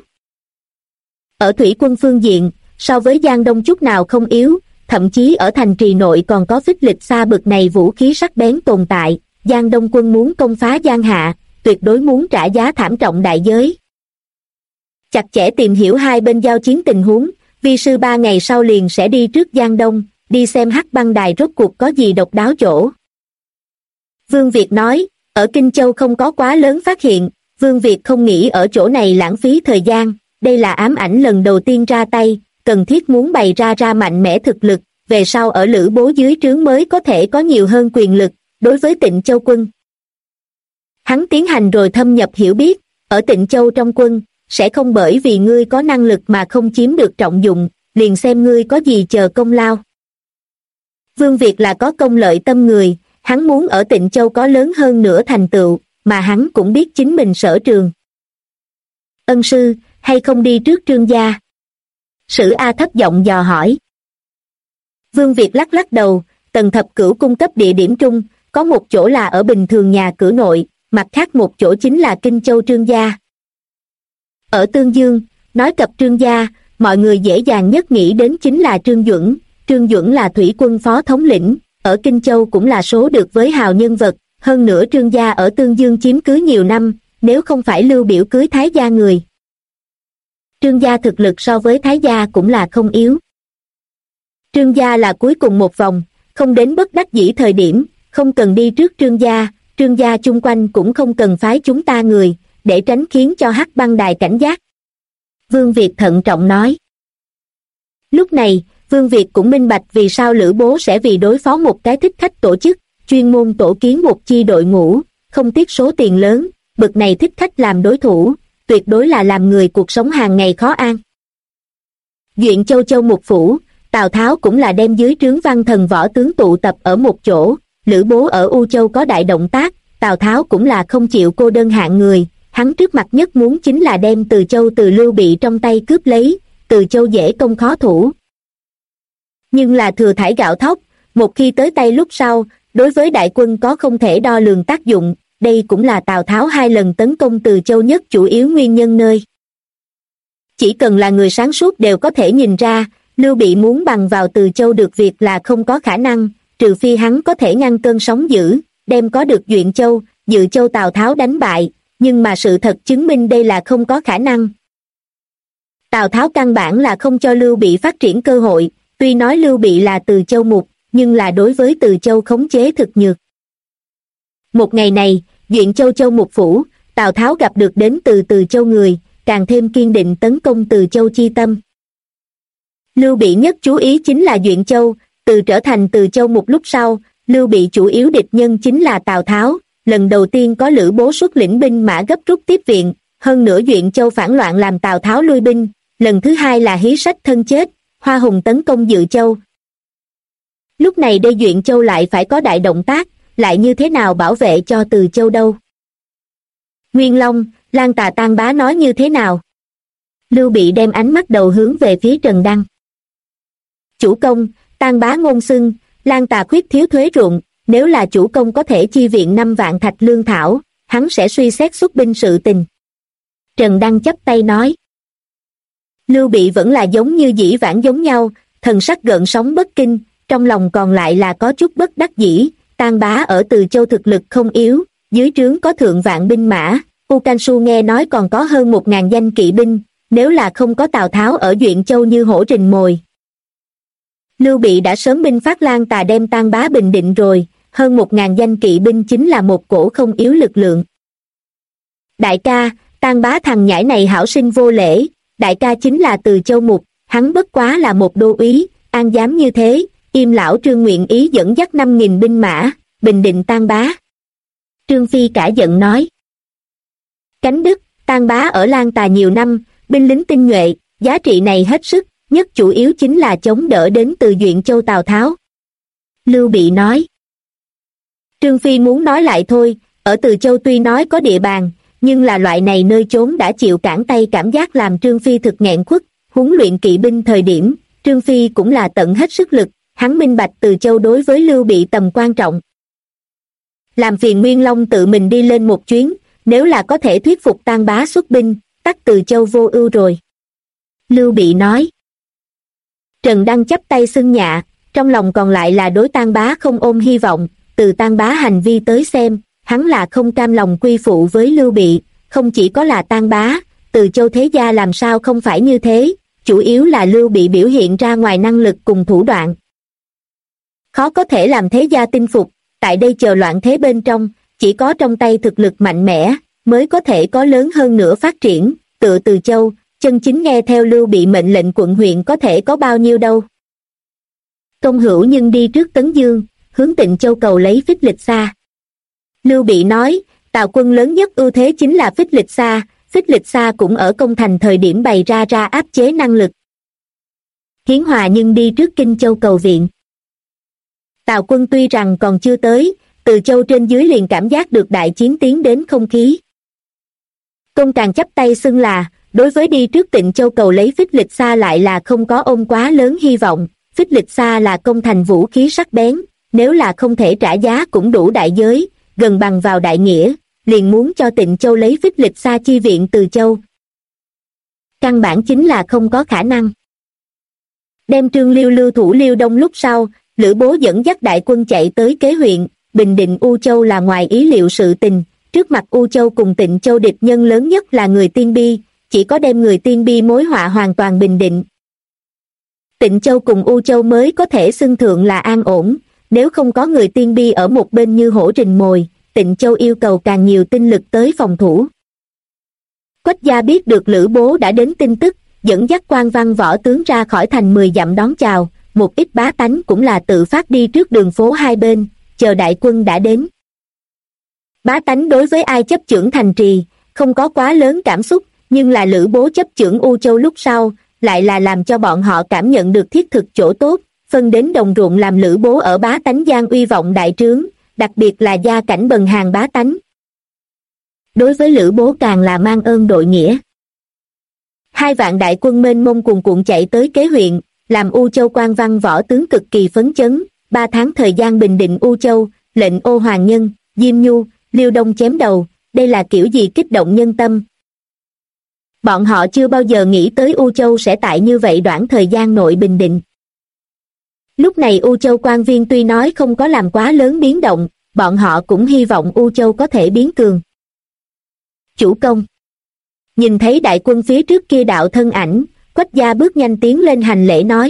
Ở thủy quân phương diện, so với Giang Đông chút nào không yếu, thậm chí ở thành trì nội còn có phích lịch xa bực này vũ khí sắc bén tồn tại, Giang Đông quân muốn công phá Giang Hạ, tuyệt đối muốn trả giá thảm trọng đại giới. Chặt chẽ tìm hiểu hai bên giao chiến tình huống, vi sư 3 ngày sau liền sẽ đi trước Giang Đông, đi xem Hắc Băng Đài rốt cuộc có gì độc đáo chỗ. Vương Việt nói, ở Kinh Châu không có quá lớn phát hiện, Vương Việt không nghĩ ở chỗ này lãng phí thời gian, đây là ám ảnh lần đầu tiên ra tay, cần thiết muốn bày ra mạnh mẽ thực lực, về sau ở Lữ Bố dưới trướng mới có thể có nhiều hơn quyền lực, đối với Tịnh Châu quân. Hắn tiến hành rồi thâm nhập hiểu biết, ở Tịnh Châu trong quân, sẽ không bởi vì ngươi có năng lực mà không chiếm được trọng dụng, liền xem ngươi có gì chờ công lao. Vương Việt là có công lợi tâm người, hắn muốn ở Tịnh Châu có lớn hơn nữa thành tựu, mà hắn cũng biết chính mình sở trường. Ân sư, hay không đi trước Trương gia? Sử A thấp giọng dò hỏi. Vương Việt lắc lắc đầu, Tần Thập Cửu cung cấp địa điểm trung, có một chỗ là ở bình thường nhà cửa nội, mặt khác một chỗ chính là Kinh Châu Trương gia. Ở Tương Dương, nói cập Trương gia, mọi người dễ dàng nhất nghĩ đến chính là Trương Duẩn. Trương Duẩn là thủy quân phó thống lĩnh, ở Kinh Châu cũng là số được với hào nhân vật, hơn nữa Trương gia ở Tương Dương chiếm cứ nhiều năm, nếu không phải Lưu Biểu cưới Thái gia người. Trương gia thực lực so với Thái gia cũng là không yếu. Trương gia là cuối cùng một vòng, không đến bất đắc dĩ thời điểm, không cần đi trước Trương gia chung quanh cũng không cần phái chúng ta người, để tránh khiến cho Hắc Băng Đài cảnh giác. Vương Việt thận trọng nói. Lúc này, Vương Việt cũng minh bạch vì sao Lữ Bố sẽ vì đối phó một cái thích khách tổ chức, chuyên môn tổ kiến một chi đội ngũ, không tiếc số tiền lớn, bực này thích khách làm đối thủ, tuyệt đối là làm người cuộc sống hàng ngày khó an. Duyện Châu Châu Mục Phủ, Tào Tháo cũng là đem dưới trướng văn thần võ tướng tụ tập ở một chỗ, Lữ Bố ở U Châu có đại động tác, Tào Tháo cũng là không chịu cô đơn hạng người, hắn trước mặt nhất muốn chính là đem Từ Châu từ Lưu Bị trong tay cướp lấy, Từ Châu dễ công khó thủ. Nhưng là thừa thải gạo thóc, một khi tới tay lúc sau, đối với đại quân có không thể đo lường tác dụng, đây cũng là Tào Tháo 2 lần tấn công Từ Châu nhất chủ yếu nguyên nhân nơi. Chỉ cần là người sáng suốt đều có thể nhìn ra, Lưu Bị muốn bằng vào Từ Châu được việc là không có khả năng, trừ phi hắn có thể ngăn cơn sóng dữ, đem có được Duyện Châu, Dự Châu Tào Tháo đánh bại, nhưng mà sự thật chứng minh đây là không có khả năng. Tào Tháo căn bản là không cho Lưu Bị phát triển cơ hội, tuy nói Lưu Bị là Từ Châu mục, nhưng là đối với Từ Châu khống chế thực nhược. Một ngày này, Duyện Châu Châu Mục Phủ, Tào Tháo gặp được đến từ Từ Châu người, càng thêm kiên định tấn công Từ Châu chi tâm. Lưu Bị nhất chú ý chính là Duyện Châu, từ trở thành Từ Châu mục lúc sau, Lưu Bị chủ yếu địch nhân chính là Tào Tháo, lần đầu tiên có Lữ Bố xuất lĩnh binh mã gấp rút tiếp viện, hơn nữa Duyện Châu phản loạn làm Tào Tháo lui binh, lần thứ hai là hí sách thân chết, Hoa Hùng tấn công Dự Châu. Lúc này đây Duyện Châu lại phải có đại động tác, lại như thế nào bảo vệ cho Từ Châu đâu? Nguyên Long, Lan Tà Tan Bá nói như thế nào? Lưu Bị đem ánh mắt đầu hướng về phía Trần Đăng. Chủ công, Tan Bá ngôn xưng, Lan Tà khuyết thiếu thuế ruộng, nếu là chủ công có thể chi viện 5 vạn thạch lương thảo, hắn sẽ suy xét xuất binh sự tình. Trần Đăng chắp tay nói. Lưu Bị vẫn là giống như dĩ vãng giống nhau, thần sắc gợn sóng bất kinh, trong lòng còn lại là có chút bất đắc dĩ. Tan Bá ở Từ Châu thực lực không yếu, dưới trướng có thượng vạn binh mã, U Can Su nghe nói còn có hơn 1.000 danh kỵ binh, nếu là không có Tào Tháo ở Duyện Châu như hổ rình mồi. Lưu Bị đã sớm binh phát Lan Tà đem Tan Bá bình định rồi, hơn 1.000 danh kỵ binh chính là một cổ không yếu lực lượng. Đại ca, Tan Bá thằng nhãi này hảo sinh vô lễ, đại ca chính là Từ Châu mục, hắn bất quá là một đô úy, an dám như thế, Im lão Trương nguyện ý dẫn dắt 5.000 binh mã, bình định Tan Bá. Trương Phi cả giận nói. Cánh Đức, Tan Bá ở Lan Tà nhiều năm, binh lính tinh nhuệ, giá trị này hết sức, nhất chủ yếu chính là chống đỡ đến từ Duyện Châu Tào Tháo. Lưu Bị nói. Trương Phi muốn nói lại thôi, ở Từ Châu tuy nói có địa bàn, nhưng là loại này nơi trốn đã chịu cản tay cảm giác làm Trương Phi thực nghẹn khuất, huấn luyện kỵ binh thời điểm, Trương Phi cũng là tận hết sức lực, hắn minh bạch Từ Châu đối với Lưu Bị tầm quan trọng. Làm phiền Nguyên Long tự mình đi lên một chuyến, nếu là có thể thuyết phục Tan Bá xuất binh, tắc Từ Châu vô ưu rồi. Lưu Bị nói. Trần Đăng chắp tay xưng nhạ, trong lòng còn lại là đối Tan Bá không ôm hy vọng, từ Tan Bá hành vi tới xem, hắn là không cam lòng quy phụ với Lưu Bị, không chỉ có là Tan Bá, Từ Châu thế gia làm sao không phải như thế, chủ yếu là Lưu Bị biểu hiện ra ngoài năng lực cùng thủ đoạn. Khó có thể làm thế gia tin phục, tại đây chờ loạn thế bên trong, chỉ có trong tay thực lực mạnh mẽ, mới có thể có lớn hơn nữa phát triển, tựa Từ Châu, chân chính nghe theo Lưu Bị mệnh lệnh quận huyện có thể có bao nhiêu đâu. Công hữu nhưng đi trước Tấn Dương, hướng Tịnh Châu cầu lấy Phích Lịch Sa. Lưu Bị nói, Tào quân lớn nhất ưu thế chính là Phích Lịch Sa cũng ở công thành thời điểm bày ra áp chế năng lực. Hiến Hòa nhưng đi trước Kinh Châu cầu viện. Tào quân tuy rằng còn chưa tới, Từ Châu trên dưới liền cảm giác được đại chiến tiến đến không khí. Công càng chắp tay xưng là, đối với đi trước Tịnh Châu cầu lấy Phích Lịch Sa lại là không có ôm quá lớn hy vọng. Phích Lịch Sa là công thành vũ khí sắc bén, nếu là không thể trả giá cũng đủ đại giới, gần bằng vào đại nghĩa, liền muốn cho Tịnh Châu lấy Phích Lịch Sa chi viện Từ Châu. Căn bản chính là không có khả năng. Đem Trương Liêu lưu thủ Liêu Đông lúc sau, Lữ Bố dẫn dắt đại quân chạy tới Kế huyện, bình định U Châu là ngoài ý liệu sự tình, trước mặt U Châu cùng Tịnh Châu địch nhân lớn nhất là người Tiên Bi, chỉ có đem người Tiên Bi mối họa hoàn toàn bình định. Tịnh Châu cùng U Châu mới có thể xưng thượng là an ổn, nếu không có người Tiên Bi ở một bên như hổ rình mồi, Tịnh Châu yêu cầu càng nhiều tinh lực tới phòng thủ. Quách gia biết được Lữ Bố đã đến tin tức, dẫn dắt quan văn võ tướng ra khỏi thành 10 dặm đón chào, một ít bá tánh cũng là tự phát đi trước đường phố hai bên, chờ đại quân đã đến. Bá tánh đối với ai chấp chưởng thành trì, không có quá lớn cảm xúc, nhưng là Lữ Bố chấp chưởng U Châu lúc sau, lại là làm cho bọn họ cảm nhận được thiết thực chỗ tốt, phân đến đồng ruộng làm Lữ Bố ở bá tánh gian uy vọng đại trướng, đặc biệt là gia cảnh bần hàn bá tánh. Đối với Lữ Bố càng là mang ơn đội nghĩa. 2 vạn đại quân mênh mông cuồn cuộn chạy tới Kế huyện, làm U Châu quan văn võ tướng cực kỳ phấn chấn, 3 tháng thời gian bình định U Châu, lệnh Ô Hoàng Nhân, Diêm Nhu, Liêu Đông chém đầu, đây là kiểu gì kích động nhân tâm. Bọn họ chưa bao giờ nghĩ tới U Châu sẽ tại như vậy đoạn thời gian nội bình định. Lúc này U Châu quan viên tuy nói không có làm quá lớn biến động, bọn họ cũng hy vọng U Châu có thể biến cường. Chủ công. Nhìn thấy đại quân phía trước kia đạo thân ảnh, Quách gia bước nhanh tiến lên hành lễ nói.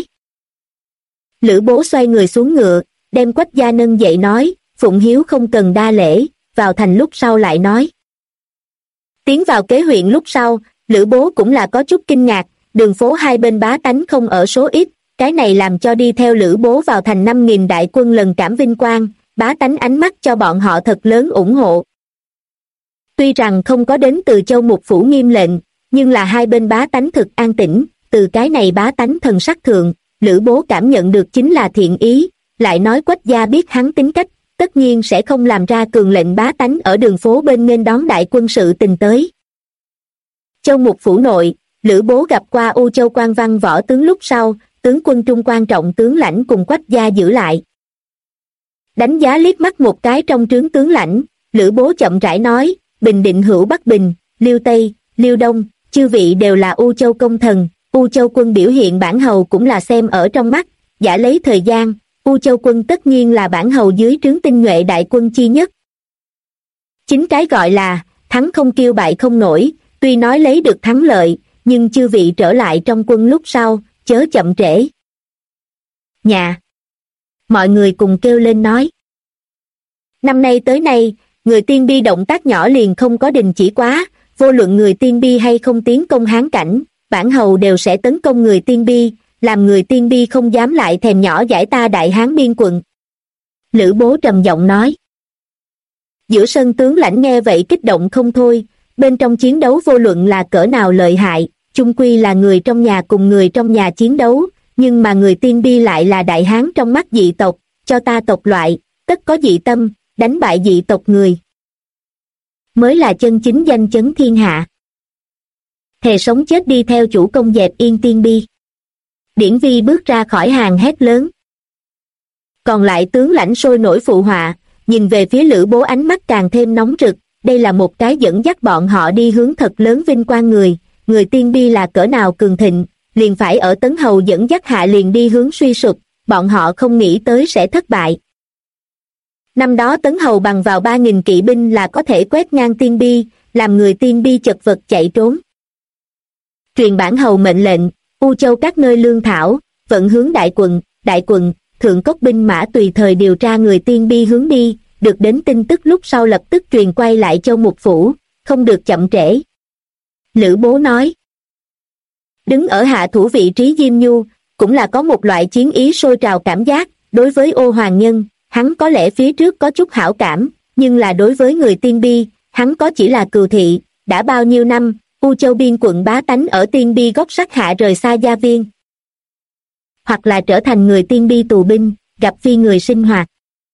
Lữ Bố xoay người xuống ngựa, đem Quách gia nâng dậy nói, Phụng Hiếu không cần đa lễ, vào thành lúc sau lại nói. Tiến vào Kế huyện lúc sau, Lữ Bố cũng là có chút kinh ngạc, đường phố hai bên bá tánh không ở số ít, cái này làm cho đi theo Lữ Bố vào thành 5.000 đại quân lần cảm vinh quang, bá tánh ánh mắt cho bọn họ thật lớn ủng hộ. Tuy rằng không có đến Từ Châu mục phủ nghiêm lệnh, nhưng là hai bên bá tánh thực an tĩnh, từ cái này bá tánh thần sắc thượng, Lữ Bố cảm nhận được chính là thiện ý, lại nói Quách gia biết hắn tính cách, tất nhiên sẽ không làm ra cường lệnh bá tánh ở đường phố bên nên đón đại quân sự tình tới. Châu mục phủ nội, Lữ Bố gặp qua U Châu quan văn võ tướng lúc sau, tướng quân trung quan trọng tướng lãnh cùng Quách gia giữ lại. Đánh giá liếc mắt một cái trong trướng tướng lãnh, Lữ Bố chậm rãi nói, Bình Định hữu Bắc Bình, Liêu Tây, Liêu Đông, chư vị đều là U Châu công thần, U Châu quân biểu hiện bản hầu cũng là xem ở trong mắt, giả lấy thời gian, U Châu quân tất nhiên là bản hầu dưới trướng tinh nhuệ đại quân chi nhất. Chính cái gọi là, thắng không kiêu bại không nổi, tuy nói lấy được thắng lợi, nhưng chư vị trở lại trong quân lúc sau, chớ chậm trễ. Nhà. Mọi người cùng kêu lên nói. Năm nay tới nay, người Tiên Bi động tác nhỏ liền không có đình chỉ quá, vô luận người Tiên Bi hay không tiến công Hán cảnh, bản hầu đều sẽ tấn công người Tiên Bi, làm người Tiên Bi không dám lại thèm nhỏ giải ta Đại Hán biên quận. Lữ Bố trầm giọng nói. Giữa sân tướng lãnh nghe vậy kích động không thôi, bên trong chiến đấu vô luận là cỡ nào lợi hại, chung quy là người trong nhà cùng người trong nhà chiến đấu, nhưng mà người Tiên Bi lại là Đại Hán trong mắt dị tộc, cho ta tộc loại, tất có dị tâm, đánh bại dị tộc người. Mới là chân chính danh chấn thiên hạ. Thề sống chết đi theo chủ công dẹp yên Tiên Bi. Điển Vi bước ra khỏi hàng hét lớn. Còn lại tướng lãnh sôi nổi phụ họa, nhìn về phía Lữ Bố ánh mắt càng thêm nóng rực, đây là một cái dẫn dắt bọn họ đi hướng thật lớn vinh quang người Tiên Bi là cỡ nào cường thịnh, liền phải ở Tấn Hầu dẫn dắt hạ liền đi hướng suy sụp, bọn họ không nghĩ tới sẽ thất bại. Năm đó Tấn Hầu bằng vào 3.000 kỵ binh là có thể quét ngang Tiên Bi, làm người Tiên Bi chật vật chạy trốn. Truyền bản hầu mệnh lệnh, U Châu các nơi lương thảo, vận hướng đại quận, thượng cốc binh mã tùy thời điều tra người Tiên Bi hướng đi, được đến tin tức lúc sau lập tức truyền quay lại Châu mục phủ, không được chậm trễ. Lữ Bố nói. Đứng ở hạ thủ vị trí Diêm Nhu, cũng là có một loại chiến ý sôi trào cảm giác. Đối với Ô Hoàng Nhân, hắn có lẽ phía trước có chút hảo cảm, nhưng là đối với người Tiên Bi, hắn có chỉ là cừu thị. Đã bao nhiêu năm, U Châu biên quận bá tánh ở Tiên Bi góc sắt hạ rời xa gia viên, hoặc là trở thành người Tiên Bi tù binh, gặp phi người sinh hoạt.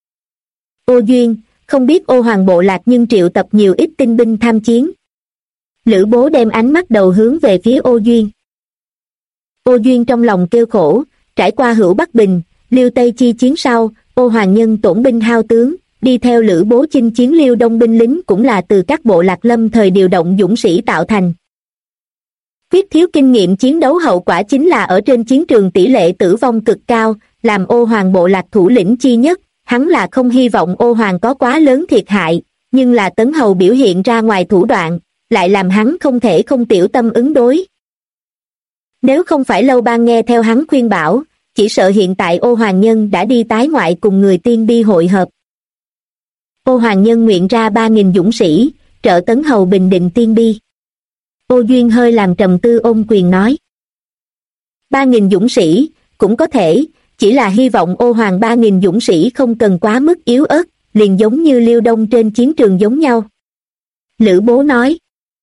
Ô Duyên, không biết Ô Hoàng bộ lạc nhưng triệu tập nhiều ít tinh binh tham chiến. Lữ Bố đem ánh mắt đầu hướng về phía Ô Duyên. Ô Duyên trong lòng kêu khổ, trải qua Hữu Bắc Bình, Liêu Tây chi chiến sau, Ô Hoàng Nhân tổn binh hao tướng, đi theo Lữ Bố chinh chiến Liêu Đông binh lính cũng là từ các bộ lạc lâm thời điều động dũng sĩ tạo thành. Khuyết thiếu kinh nghiệm chiến đấu hậu quả chính là ở trên chiến trường tỷ lệ tử vong cực cao, làm Ô Hoàng bộ lạc thủ lĩnh chi nhất, hắn là không hy vọng Ô Hoàng có quá lớn thiệt hại, nhưng là Tấn Hầu biểu hiện ra ngoài thủ đoạn, lại làm hắn không thể không tiểu tâm ứng đối. Nếu không phải Lâu Ban nghe theo hắn khuyên bảo, chỉ sợ hiện tại Ô Hoàng Nhân đã đi tái ngoại cùng người Tiên Bi hội hợp. Ô Hoàng Nhân nguyện ra 3.000 dũng sĩ, trợ Tấn Hầu bình định Tiên Bi. Ô Duyên hơi làm trầm tư ôm quyền nói. 3.000 dũng sĩ, cũng có thể, chỉ là hy vọng Ô Hoàng 3.000 dũng sĩ không cần quá mức yếu ớt, liền giống như Liêu Đông trên chiến trường giống nhau. Lữ Bố nói.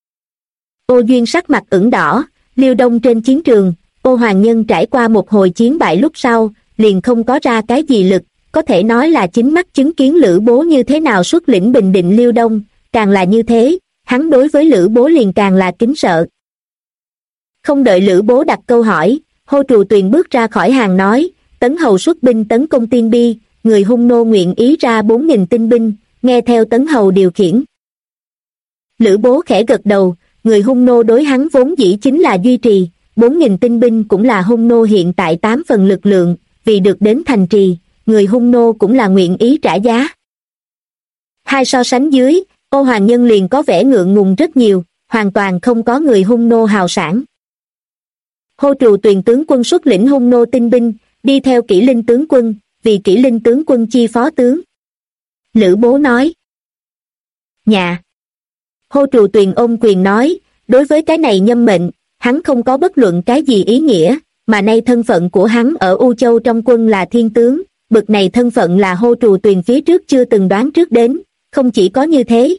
Ô Duyên sắc mặt ửng đỏ, Liêu Đông trên chiến trường, Ô Hoàng Nhân trải qua một hồi chiến bại lúc sau, liền không có ra cái gì lực, có thể nói là chính mắt chứng kiến Lữ Bố như thế nào xuất lĩnh bình định Liêu Đông, càng là như thế, hắn đối với Lữ Bố liền càng là kính sợ. Không đợi Lữ Bố đặt câu hỏi, Hô Trù Tuyền bước ra khỏi hàng nói, Tấn Hầu xuất binh tấn công Tiên Bi, người Hung nô nguyện ý ra 4.000 tinh binh, nghe theo Tấn Hầu điều khiển. Lữ Bố khẽ gật đầu, người Hung nô đối hắn vốn dĩ chính là duy trì, 4.000 tinh binh cũng là Hung nô hiện tại 8 phần lực lượng, vì được đến thành trì, người Hung nô cũng là nguyện ý trả giá. Hai so sánh dưới, Ô Hoàng Nhân liền có vẻ ngượng ngùng rất nhiều, hoàn toàn không có người Hung nô hào sảng. Hô Trù Tuyền tướng quân xuất lĩnh Hung nô tinh binh, đi theo Kỷ Linh tướng quân, vì Kỷ Linh tướng quân chi phó tướng. Lữ Bố nói. Nhà. Hô Trù Tuyền ôm quyền nói, đối với cái này nhâm mệnh, hắn không có bất luận cái gì ý nghĩa, mà nay thân phận của hắn ở U Châu trong quân là thiên tướng, bực này thân phận là Hô Trù Tuyền phía trước chưa từng đoán trước đến, không chỉ có như thế.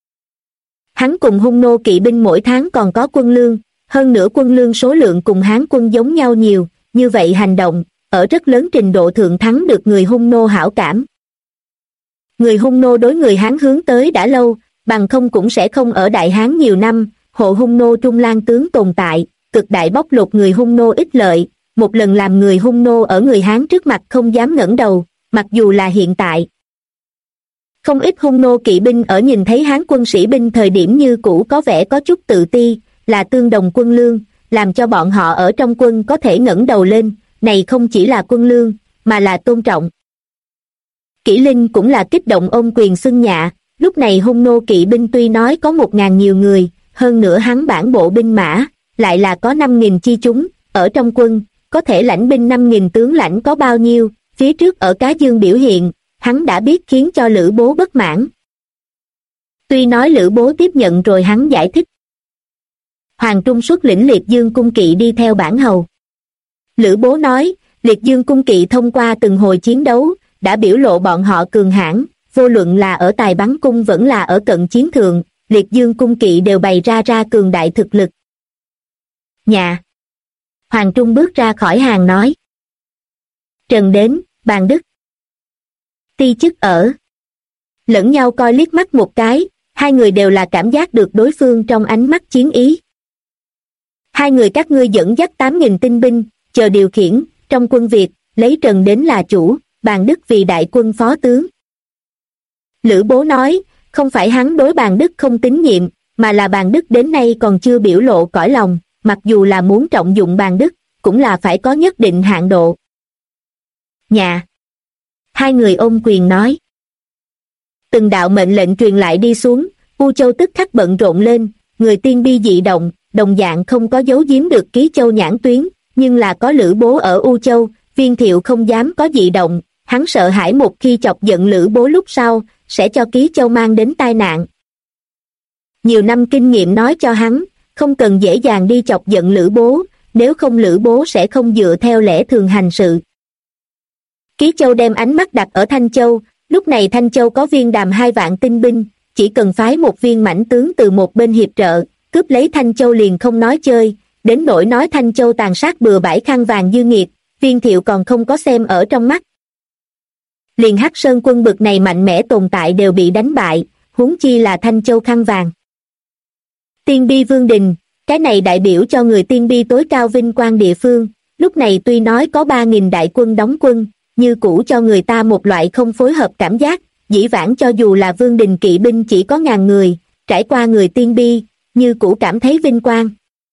Hắn cùng Hung nô kỵ binh mỗi tháng còn có quân lương, hơn nữa quân lương số lượng cùng Hán quân giống nhau nhiều, như vậy hành động, ở rất lớn trình độ thượng thắng được người Hung nô hảo cảm. Người Hung nô đối người Hán hướng tới đã lâu, bằng không cũng sẽ không ở Đại Hán nhiều năm, hộ Hung nô Trung Lang tướng tồn tại, cực đại bóc lột người Hung nô ích lợi, một lần làm người Hung nô ở người Hán trước mặt không dám ngẩng đầu, mặc dù là hiện tại. Không ít Hung nô kỵ binh ở nhìn thấy Hán quân sĩ binh thời điểm như cũ có vẻ có chút tự ti, là tương đồng quân lương, làm cho bọn họ ở trong quân có thể ngẩng đầu lên, này không chỉ là quân lương, mà là tôn trọng. Kỷ Linh cũng là kích động ôm quyền xưng nhạ, lúc này Hung nô kỵ binh tuy nói có 1.000 nhiều người, hơn nữa hắn bản bộ binh mã, lại là có 5.000 chi chúng, ở trong quân, có thể lãnh binh 5.000 tướng lãnh có bao nhiêu, phía trước ở Cá Dương biểu hiện, hắn đã biết khiến cho Lữ Bố bất mãn. Tuy nói Lữ Bố tiếp nhận rồi hắn giải thích. Hoàng Trung xuất lĩnh Liệt Dương cung kỵ đi theo bản hầu. Lữ Bố nói, Liệt Dương cung kỵ thông qua từng hồi chiến đấu, đã biểu lộ bọn họ cường hãn, vô luận là ở tài bắn cung vẫn là ở cận chiến thượng, Liệt Dương cung kỵ đều bày ra cường đại thực lực. Nhà. Hoàng Trung bước ra khỏi hàng nói. Trần đến, Bàn Đức. Ti chức ở. Lẫn nhau coi liếc mắt một cái, hai người đều là cảm giác được đối phương trong ánh mắt chiến ý. Hai người các ngươi dẫn dắt 8.000 tinh binh, chờ điều khiển, trong quân Việt, lấy Trần đến là chủ, Bàn Đức vì đại quân phó tướng. Lữ Bố nói, không phải hắn đối Bàn Đức không tín nhiệm, mà là Bàn Đức đến nay còn chưa biểu lộ cõi lòng, mặc dù là muốn trọng dụng Bàn Đức, cũng là phải có nhất định hạn độ. Nhà. Hai người ôm quyền nói. Từng đạo mệnh lệnh truyền lại đi xuống, U Châu tức khắc bận rộn lên, người Tiên Bi dị động, đồng dạng không có giấu giếm được Ký Châu nhãn tuyến, nhưng là có Lữ Bố ở U Châu, Viên Thiệu không dám có dị động, hắn sợ hãi một khi chọc giận Lữ Bố lúc sau, sẽ cho Ký Châu mang đến tai nạn. Nhiều năm kinh nghiệm nói cho hắn, không cần dễ dàng đi chọc giận Lữ Bố, nếu không Lữ Bố sẽ không dựa theo lẽ thường hành sự. Ký Châu đem ánh mắt đặt ở Thanh Châu, lúc này Thanh Châu có viên đàm 2 vạn tinh binh, chỉ cần phái một viên mãnh tướng từ một bên hiệp trợ, cướp lấy Thanh Châu liền không nói chơi, đến nỗi nói Thanh Châu tàn sát bừa bãi khăn vàng dư nghiệt, Viên Thiệu còn không có xem ở trong mắt. Liền Hắc Sơn quân bực này mạnh mẽ tồn tại đều bị đánh bại, huống chi là Thanh Châu khăn vàng. Tiên Bi Vương Đình, cái này đại biểu cho người Tiên Bi tối cao vinh quang địa phương, lúc này tuy nói có 3.000 đại quân đóng quân, như cũ cho người ta một loại không phối hợp cảm giác, dĩ vãng cho dù là Vương Đình kỵ binh chỉ có 1000 người, trải qua người Tiên Bi, như cũ cảm thấy vinh quang.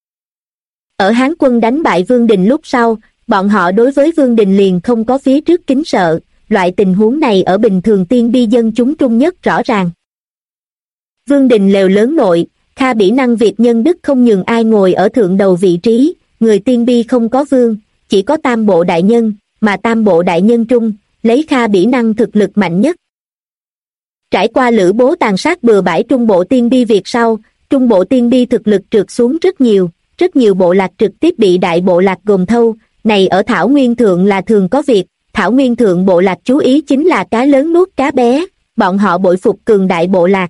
Ở Hán quân đánh bại Vương Đình lúc sau, bọn họ đối với Vương Đình liền không có phía trước kính sợ, loại tình huống này ở bình thường Tiên Bi dân chúng trung nhất rõ ràng. Vương Đình lều lớn nội, Kha Bỉ Năng Việt nhân đức không nhường ai ngồi ở thượng đầu vị trí, người Tiên Bi không có vương, chỉ có Tam Bộ Đại Nhân, mà Tam Bộ Đại Nhân trung, lấy Kha Bỉ Năng thực lực mạnh nhất. Trải qua Lữ Bố tàn sát bừa bãi Trung Bộ Tiên Bi Việt sau, Trung Bộ Tiên Bi thực lực trượt xuống rất nhiều bộ lạc trực tiếp bị đại bộ lạc gồm thâu, này ở Thảo Nguyên Thượng là thường có việc, Thảo Nguyên Thượng bộ lạc chú ý chính là cá lớn nuốt cá bé, bọn họ bội phục cường đại bộ lạc.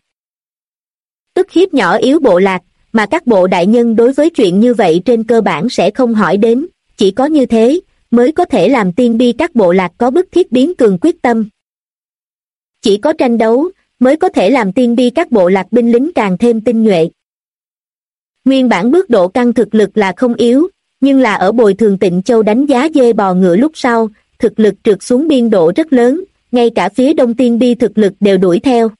Ức hiếp nhỏ yếu bộ lạc, mà các bộ đại nhân đối với chuyện như vậy trên cơ bản sẽ không hỏi đến, chỉ có như thế, mới có thể làm Tiên Bi các bộ lạc có bức thiết biến cường quyết tâm. Chỉ có tranh đấu, mới có thể làm Tiên Bi các bộ lạc binh lính càng thêm tinh nhuệ. Nguyên bản Bước Độ Căn thực lực là không yếu, nhưng là ở bồi thường Tịnh Châu đánh giá dê bò ngựa lúc sau, thực lực trượt xuống biên độ rất lớn, ngay cả phía Đông Tiên Bi thực lực đều đuổi theo.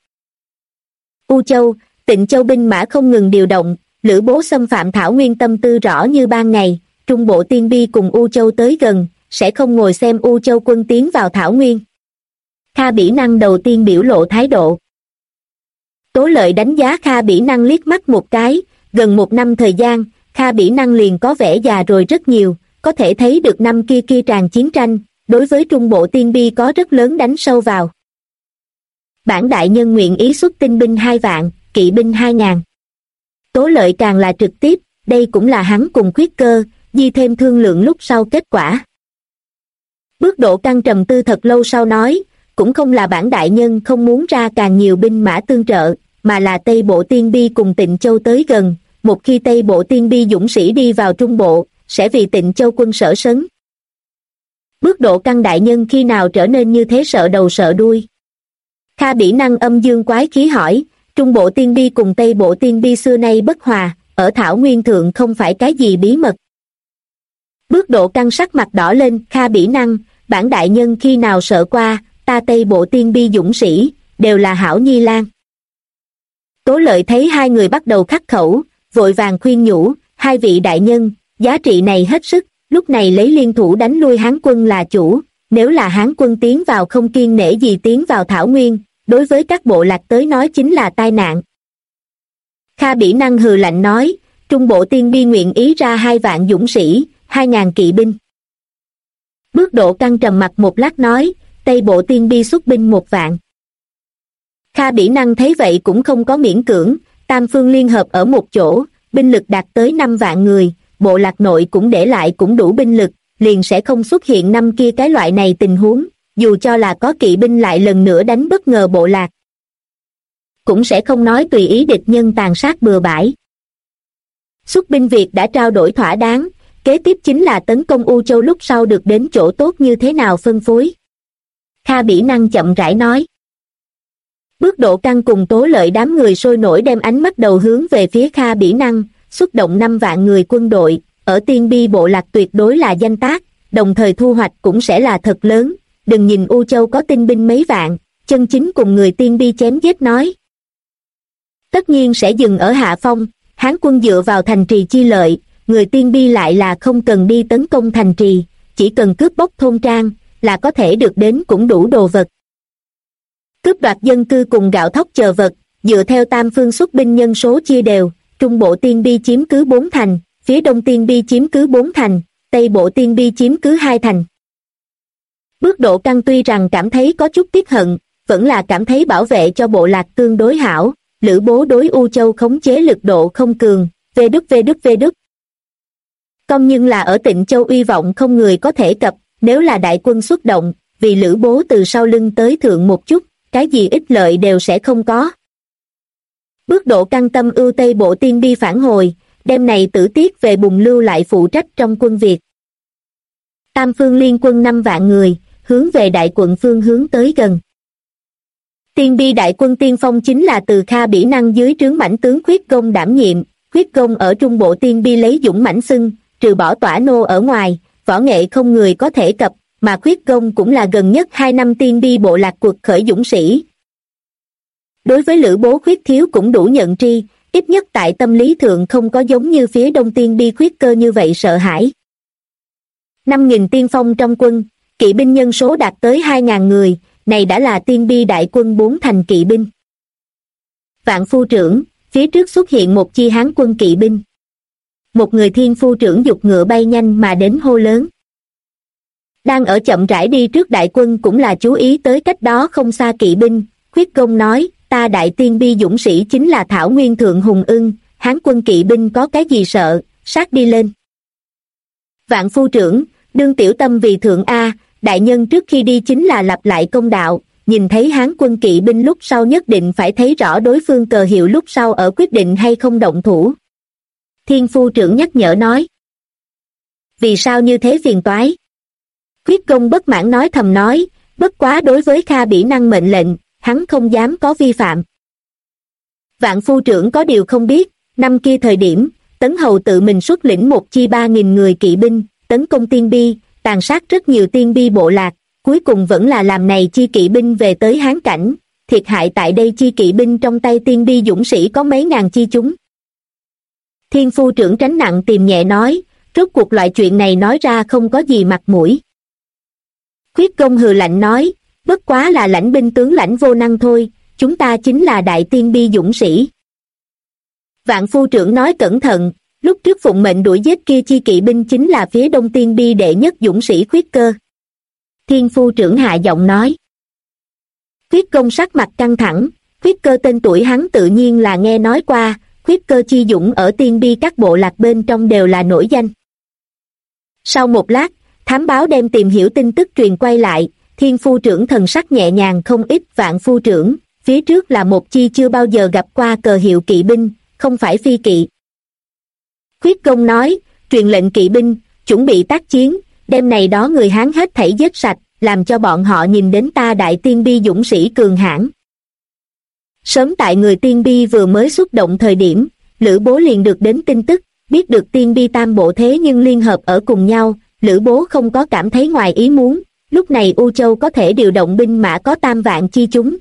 U Châu, Tịnh Châu binh mã không ngừng điều động, Lữ Bố xâm phạm Thảo Nguyên tâm tư rõ như ban ngày, Trung Bộ Tiên Bi cùng U Châu tới gần, sẽ không ngồi xem U Châu quân tiến vào Thảo Nguyên. Kha Bỉ Năng đầu tiên biểu lộ thái độ. Tố Lợi đánh giá Kha Bỉ Năng liếc mắt một cái, gần 1 năm thời gian, Kha Bỉ Năng liền có vẻ già rồi rất nhiều, có thể thấy được năm kia tràn chiến tranh, đối với Trung Bộ Tiên Bi có rất lớn đánh sâu vào. Bản đại nhân nguyện ý xuất tinh binh 2 vạn, kỵ binh 2000. Tố Lợi càng là trực tiếp, đây cũng là hắn cùng Khuyết Cơ, di thêm thương lượng lúc sau kết quả. Bước Độ Căn trầm tư thật lâu sau nói, cũng không là bản đại nhân không muốn ra càng nhiều binh mã tương trợ, mà là Tây Bộ Tiên Bi cùng Tịnh Châu tới gần, một khi Tây Bộ Tiên Bi dũng sĩ đi vào Trung Bộ, sẽ vì Tịnh Châu quân sở sấn. Bước Độ Căn đại nhân khi nào trở nên như thế sợ đầu sợ đuôi? Kha Bỉ Năng âm dương quái khí hỏi, Trung Bộ Tiên Bi cùng Tây Bộ Tiên Bi xưa nay bất hòa, ở Thảo Nguyên Thượng không phải cái gì bí mật. Bước Độ Căn sắc mặt đỏ lên, Kha Bỉ Năng, bản đại nhân khi nào sợ qua, ta Tây Bộ Tiên Bi dũng sĩ, đều là hảo nhi lang. Tố Lợi thấy hai người bắt đầu khắc khẩu, vội vàng khuyên nhủ, hai vị đại nhân, giá trị này hết sức, lúc này lấy liên thủ đánh lui Hán quân là chủ, nếu là Hán quân tiến vào không kiêng nể gì tiến vào Thảo Nguyên, đối với các bộ lạc tới nói chính là tai nạn. Kha Bỉ Năng hừ lạnh nói, Trung Bộ Tiên Bi nguyện ý ra 2 vạn dũng sĩ, 2000 kỵ binh. Bước Độ Căn trầm mặt một lát nói, Tây Bộ Tiên Bi xuất binh 1 vạn. Kha Bỉ Năng thấy vậy cũng không có miễn cưỡng, tam phương liên hợp ở một chỗ, binh lực đạt tới 5 vạn người, bộ lạc nội cũng để lại cũng đủ binh lực, liền sẽ không xuất hiện năm kia cái loại này tình huống, dù cho là có kỵ binh lại lần nữa đánh bất ngờ bộ lạc. Cũng sẽ không nói tùy ý địch nhân tàn sát bừa bãi. Xuất binh việc đã trao đổi thỏa đáng, kế tiếp chính là tấn công U Châu lúc sau được đến chỗ tốt như thế nào phân phối. Kha Bỉ Năng chậm rãi nói. Bước Độ Căn cùng Tố Lợi đám người sôi nổi đem ánh mắt đầu hướng về phía Kha Bỉ Năng, xuất động 5 vạn người quân đội, ở Tiên Bi bộ lạc tuyệt đối là danh tác, đồng thời thu hoạch cũng sẽ là thật lớn, đừng nhìn U Châu có tinh binh mấy vạn, chân chính cùng người Tiên Bi chém giết nói. Tất nhiên sẽ dừng ở hạ phong, Hán quân dựa vào thành trì chi lợi, người Tiên Bi lại là không cần đi tấn công thành trì, chỉ cần cướp bóc thôn trang, là có thể được đến cũng đủ đồ vật. Cướp đoạt dân cư cùng gạo thóc chờ vật, dựa theo tam phương xuất binh nhân số chia đều, Trung Bộ Tiên Bi chiếm cứ 4 thành, phía Đông Tiên Bi chiếm cứ 4 thành, Tây Bộ Tiên Bi chiếm cứ 2 thành. Bước Độ Căn tuy rằng cảm thấy có chút tiếc hận, vẫn là cảm thấy bảo vệ cho bộ lạc tương đối hảo, Lữ Bố đối U Châu khống chế lực độ không cường, vđvđvđ. Công nhưng là ở Tịnh Châu uy vọng không người có thể cập, nếu là đại quân xuất động, vì Lữ Bố từ sau lưng tới thượng một chút, cái gì ích lợi đều sẽ không có. Bước độ căng tâm ưu Tây Bộ tiên bi phản hồi, đêm này Tử Tiết về bùng lưu lại phụ trách trong quân Việt. Tam phương liên quân 5 vạn người, hướng về đại quận phương hướng tới gần. Tiên bi đại quân tiên phong chính là từ Kha Bỉ Năng dưới trướng mãnh tướng Khuyết Công đảm nhiệm. Khuyết Công ở trung bộ tiên bi lấy dũng mãnh xưng, trừ bỏ Tỏa Nô ở ngoài, võ nghệ không người có thể cập, mà Khuyết Công cũng là gần nhất 2 năm tiên bi bộ lạc cuộc khởi dũng sĩ. Đối với Lữ Bố Khuyết Thiếu cũng đủ nhận tri, ít nhất tại tâm lý thượng không có giống như phía đông tiên bi Khuyết Cơ như vậy sợ hãi. 5.000 tiên phong trong quân, kỵ binh nhân số đạt tới 2.000 người, này đã là tiên bi đại quân 4 thành kỵ binh. Vạn phu trưởng, phía trước xuất hiện một chi Hán quân kỵ binh. Một người thiên phu trưởng giục ngựa bay nhanh mà đến hô lớn. Đang ở chậm rãi đi trước đại quân cũng là chú ý tới cách đó không xa kỵ binh, Khuyết Công nói, ta đại tiên bi dũng sĩ chính là Thảo Nguyên Thượng Hùng Ưng, Hán quân kỵ binh có cái gì sợ, sát đi lên. Vạn phu trưởng, đương tiểu tâm vì thượng A, đại nhân trước khi đi chính là lặp lại công đạo, nhìn thấy Hán quân kỵ binh lúc sau nhất định phải thấy rõ đối phương cờ hiệu lúc sau ở quyết định hay không động thủ. Thiên phu trưởng nhắc nhở nói. Vì sao như thế phiền toái? Khuyết Công bất mãn nói thầm nói, bất quá đối với Kha Bỉ Năng mệnh lệnh, hắn không dám có vi phạm. Vạn phu trưởng có điều không biết, năm kia thời điểm, Tấn Hầu tự mình xuất lĩnh một chi 3.000 người kỵ binh, tấn công tiên bi, tàn sát rất nhiều tiên bi bộ lạc, cuối cùng vẫn là làm này chi kỵ binh về tới Hán cảnh, thiệt hại tại đây chi kỵ binh trong tay tiên bi dũng sĩ có mấy ngàn chi chúng. Thiên phu trưởng tránh nặng tìm nhẹ nói, rốt cuộc loại chuyện này nói ra không có gì mặt mũi. Khuyết Công hừ lạnh nói, bất quá là lãnh binh tướng lãnh vô năng thôi, chúng ta chính là đại tiên bi dũng sĩ. Vạn phu trưởng nói cẩn thận, lúc trước phụng mệnh đuổi giết kia chi kỵ binh chính là phía đông tiên bi đệ nhất dũng sĩ Khuyết Cơ. Thiên phu trưởng hạ giọng nói. Khuyết Công sắc mặt căng thẳng, Khuyết Cơ tên tuổi hắn tự nhiên là nghe nói qua, Khuyết Cơ chi dũng ở tiên bi các bộ lạc bên trong đều là nổi danh. Sau một lát, thám báo đem tìm hiểu tin tức truyền quay lại, thiên phu trưởng thần sắc nhẹ nhàng không ít. Vạn phu trưởng, phía trước là một chi chưa bao giờ gặp qua cờ hiệu kỵ binh, không phải phi kỵ. Khuyết Công nói, truyền lệnh kỵ binh, chuẩn bị tác chiến, đem này đó người Hán hết thảy giết sạch, làm cho bọn họ nhìn đến ta đại tiên bi dũng sĩ cường hãn. Sớm tại người tiên bi vừa mới xuất động thời điểm, Lữ Bố liền được đến tin tức, biết được tiên bi tam bộ thế nhưng liên hợp ở cùng nhau, Lữ Bố không có cảm thấy ngoài ý muốn, lúc này U Châu có thể điều động binh mã có 3 vạn chi chúng.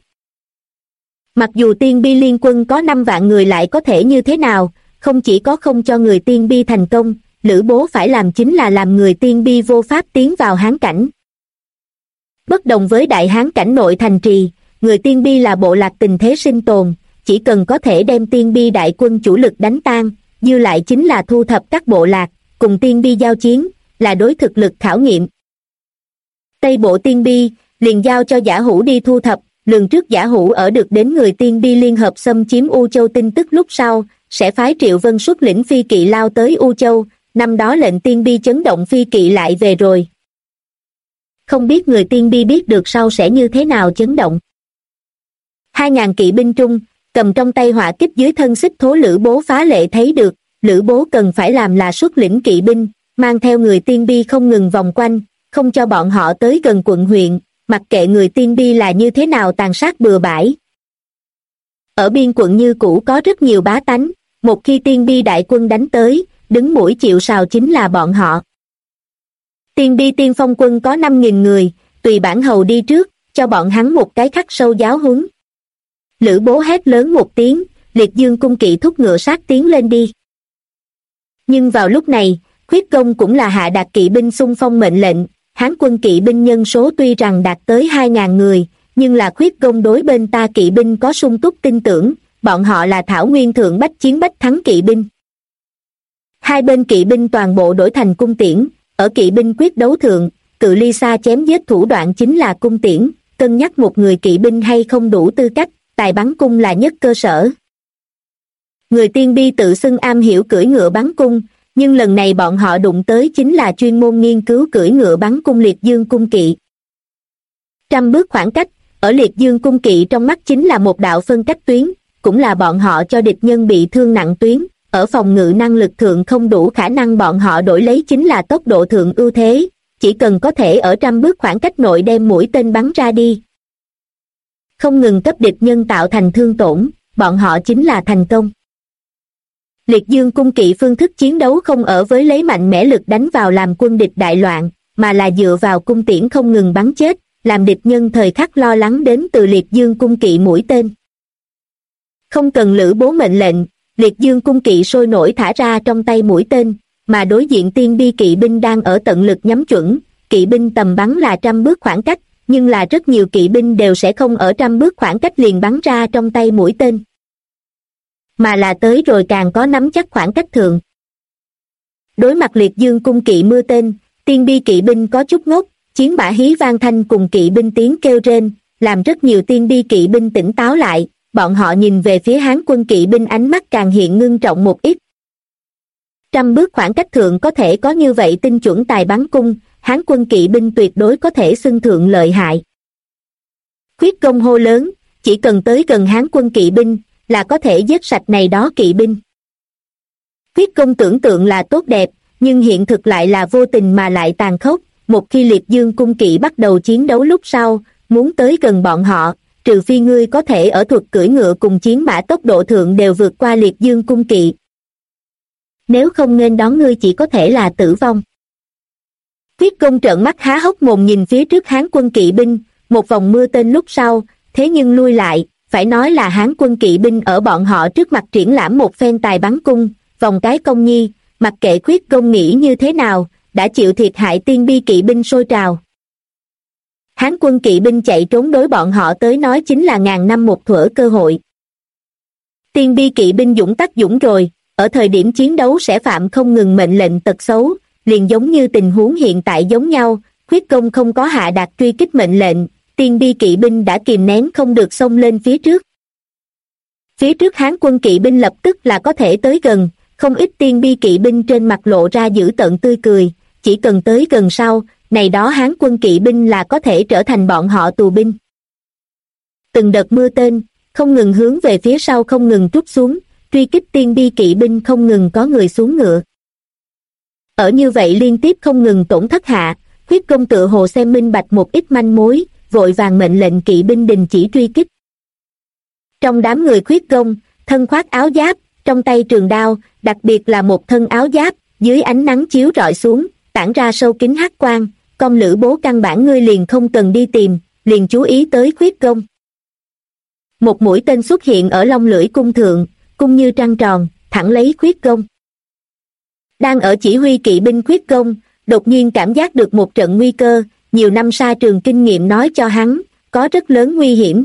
Mặc dù tiên bi liên quân có 5 vạn người lại có thể như thế nào, không chỉ có không cho người tiên bi thành công, Lữ Bố phải làm chính là làm người tiên bi vô pháp tiến vào Hán cảnh. Bất đồng với đại Hán cảnh nội thành trì, người tiên bi là bộ lạc tình thế sinh tồn, chỉ cần có thể đem tiên bi đại quân chủ lực đánh tan, dư lại chính là thu thập các bộ lạc, cùng tiên bi giao chiến, là đối thực lực khảo nghiệm. Tây bộ tiên bi, liền giao cho Giả Hữu đi thu thập, lường trước Giả Hữu ở được đến người tiên bi liên hợp xâm chiếm U Châu tin tức lúc sau, sẽ phái Triệu Vân xuất lĩnh phi kỵ lao tới U Châu, năm đó lệnh tiên bi chấn động phi kỵ lại về rồi. Không biết người tiên bi biết được sau sẽ như thế nào chấn động. 2.000 kỵ binh trung, cầm trong tay hỏa kích dưới thân xích thố Lữ Bố phá lệ thấy được, Lữ Bố cần phải làm là xuất lĩnh kỵ binh, mang theo người tiên bi không ngừng vòng quanh, không cho bọn họ tới gần quận huyện, mặc kệ người tiên bi là như thế nào tàn sát bừa bãi. Ở biên quận như cũ có rất nhiều bá tánh, một khi tiên bi đại quân đánh tới, đứng mũi chịu sào chính là bọn họ. Tiên bi tiên phong quân có 5.000 người, tùy bản hầu đi trước, cho bọn hắn một cái khắc sâu giáo huấn. Lữ Bố hét lớn một tiếng, Liệt Dương cung kỵ thúc ngựa sát tiến lên đi. Nhưng vào lúc này, Khuyết Công cũng là hạ đạt kỵ binh xung phong mệnh lệnh, Hán quân kỵ binh nhân số tuy rằng đạt tới 2.000 người, nhưng là Khuyết Công đối bên ta kỵ binh có sung túc tin tưởng, bọn họ là Thảo Nguyên thượng bách chiến bách thắng kỵ binh. Hai bên kỵ binh toàn bộ đổi thành cung tiễn, ở kỵ binh quyết đấu thượng, cự ly xa chém giết thủ đoạn chính là cung tiễn, cân nhắc một người kỵ binh hay không đủ tư cách, tài bắn cung là nhất cơ sở. Người tiên bi tự xưng am hiểu cưỡi ngựa bắn cung, nhưng lần này bọn họ đụng tới chính là chuyên môn nghiên cứu cưỡi ngựa bắn cung liệt dương cung kỵ. 100 bước khoảng cách, ở liệt dương cung kỵ trong mắt chính là một đạo phân cách tuyến, cũng là bọn họ cho địch nhân bị thương nặng tuyến. Ở phòng ngự năng lực thượng không đủ khả năng bọn họ đổi lấy chính là tốc độ thượng ưu thế, chỉ cần có thể ở 100 bước khoảng cách nội đem mũi tên bắn ra đi. Không ngừng cấp địch nhân tạo thành thương tổn, bọn họ chính là thành công. Liệt dương cung kỵ phương thức chiến đấu không ở với lấy mạnh mẽ lực đánh vào làm quân địch đại loạn, mà là dựa vào cung tiễn không ngừng bắn chết, làm địch nhân thời khắc lo lắng đến từ liệt dương cung kỵ mũi tên. Không cần Lữ Bố mệnh lệnh, liệt dương cung kỵ sôi nổi thả ra trong tay mũi tên, mà đối diện tiên bi kỵ binh đang ở tận lực nhắm chuẩn. Kỵ binh tầm bắn là 100 bước khoảng cách, nhưng là rất nhiều kỵ binh đều sẽ không ở 100 bước khoảng cách liền bắn ra trong tay mũi tên, mà là tới rồi càng có nắm chắc khoảng cách thượng. Đối mặt liệt dương cung kỵ mưa tên, tiên bi kỵ binh có chút ngốc, chiến mã hí vang thanh cùng kỵ binh tiếng kêu rên, làm rất nhiều tiên bi kỵ binh tỉnh táo lại, bọn họ nhìn về phía Hán quân kỵ binh ánh mắt càng hiện ngưng trọng một ít. 100 bước khoảng cách thượng có thể có như vậy tinh chuẩn tài bắn cung, Hán quân kỵ binh tuyệt đối có thể xưng thượng lợi hại. Khuyết công hô lớn, chỉ cần tới gần Hán quân kỵ binh, là có thể giết sạch này đó kỵ binh. Khuyết công tưởng tượng là tốt đẹp, nhưng hiện thực lại là vô tình mà lại tàn khốc. Một khi liệt dương cung kỵ bắt đầu chiến đấu lúc sau, muốn tới gần bọn họ, trừ phi ngươi có thể ở thuật cưỡi ngựa cùng chiến mã tốc độ thượng đều vượt qua liệt dương cung kỵ. Nếu không nên đón ngươi chỉ có thể là tử vong. Khuyết công trợn mắt há hốc mồm nhìn phía trước Hán quân kỵ binh, một vòng mưa tên lúc sau, thế nhưng lui lại, phải nói là Hán quân kỵ binh ở bọn họ trước mặt triển lãm một phen tài bắn cung, vòng cái công nhi, mặc kệ Khuyết công nghĩ như thế nào, đã chịu thiệt hại tiên bi kỵ binh sôi trào. Hán quân kỵ binh chạy trốn đối bọn họ tới nói chính là ngàn năm một thuở cơ hội. Tiên bi kỵ binh dũng tắc dũng rồi, ở thời điểm chiến đấu sẽ phạm không ngừng mệnh lệnh tật xấu, liền giống như tình huống hiện tại giống nhau. Khuyết công không có hạ đạt truy kích mệnh lệnh, tiên bi kỵ binh đã kìm nén không được xông lên phía trước. Phía trước Hán quân kỵ binh lập tức là có thể tới gần, không ít tiên bi kỵ binh trên mặt lộ ra dữ tợn tươi cười, chỉ cần tới gần sau, này đó Hán quân kỵ binh là có thể trở thành bọn họ tù binh. Từng đợt mưa tên, không ngừng hướng về phía sau không ngừng trút xuống, truy kích tiên bi kỵ binh không ngừng có người xuống ngựa. Ở như vậy liên tiếp không ngừng tổn thất hạ, Khuyết công tựa hồ xem minh bạch một ít manh mối, vội vàng mệnh lệnh kỵ binh đình chỉ truy kích. Trong đám người Khuyết công, thân khoác áo giáp, trong tay trường đao, đặc biệt là một thân áo giáp, dưới ánh nắng chiếu rọi xuống, tản ra sâu kín hắc quang, con Lữ Bố căn bản ngươi liền không cần đi tìm, liền chú ý tới Khuyết công. Một mũi tên xuất hiện ở lông lưỡi cung thượng, cung như trăng tròn, thẳng lấy Khuyết công. Đang ở chỉ huy kỵ binh Khuyết công, đột nhiên cảm giác được một trận nguy cơ, nhiều năm sa trường kinh nghiệm nói cho hắn, có rất lớn nguy hiểm.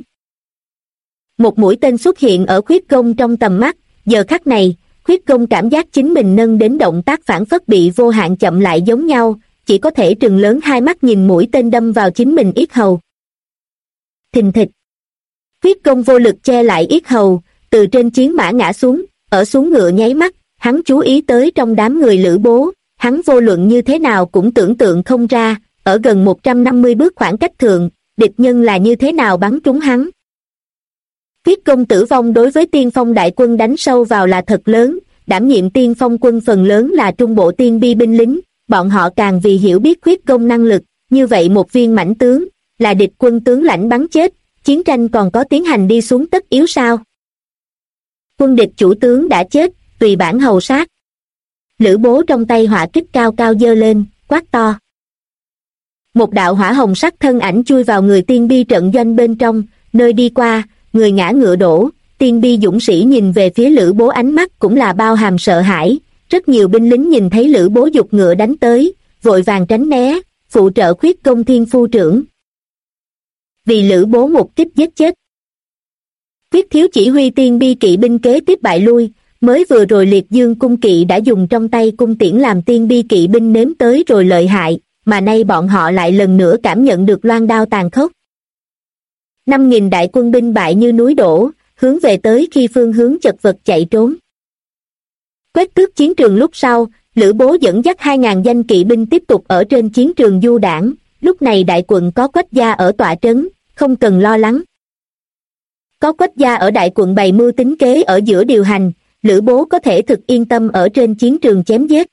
Một mũi tên xuất hiện ở Khuyết công trong tầm mắt, giờ khắc này, Khuyết công cảm giác chính mình nâng đến động tác phản phất bị vô hạn chậm lại giống nhau, chỉ có thể trừng lớn hai mắt nhìn mũi tên đâm vào chính mình yết hầu. Thình thịch. Khuyết công vô lực che lại yết hầu, từ trên chiến mã ngã xuống, ở xuống ngựa nháy mắt, hắn chú ý tới trong đám người Lữ Bố, hắn vô luận như thế nào cũng tưởng tượng không ra, ở gần 150 bước khoảng cách thượng, địch nhân là như thế nào bắn trúng hắn. Khuyết công tử vong đối với tiên phong đại quân đánh sâu vào là thật lớn, đảm nhiệm tiên phong quân phần lớn là trung bộ tiên bi binh lính, bọn họ càng vì hiểu biết Khuyết công năng lực, như vậy một viên mãnh tướng, là địch quân tướng lãnh bắn chết, chiến tranh còn có tiến hành đi xuống tất yếu sao? Quân địch chủ tướng đã chết, tùy bản hầu sát. Lữ Bố trong tay hỏa kích cao cao giơ lên, quát to. Một đạo hỏa hồng sắc thân ảnh chui vào người tiên bi trận doanh bên trong, nơi đi qua, người ngã ngựa đổ, tiên bi dũng sĩ nhìn về phía Lữ Bố ánh mắt cũng là bao hàm sợ hãi, rất nhiều binh lính nhìn thấy Lữ Bố giục ngựa đánh tới, vội vàng tránh né, phụ trợ Khuyết công thiên phu trưởng. Vì Lữ Bố một kích giết chết. Khuyết thiếu chỉ huy tiên bi kỵ binh kế tiếp bại lui, mới vừa rồi liệt dương cung kỵ đã dùng trong tay cung tiễn làm tiên bi kỵ binh nếm tới rồi lợi hại, mà nay bọn họ lại lần nữa cảm nhận được loan đao tàn khốc. 5.000 đại quân binh bại như núi đổ, hướng về tới khi phương hướng chật vật chạy trốn. Quét tước chiến trường lúc sau, Lữ Bố dẫn dắt 2.000 danh kỵ binh tiếp tục ở trên chiến trường du đãng. Lúc này đại quận có Quách gia ở tọa trấn, không cần lo lắng. Có Quách gia ở đại quận bày mưu tính kế ở giữa điều hành, Lữ Bố có thể thực yên tâm ở trên chiến trường chém giết.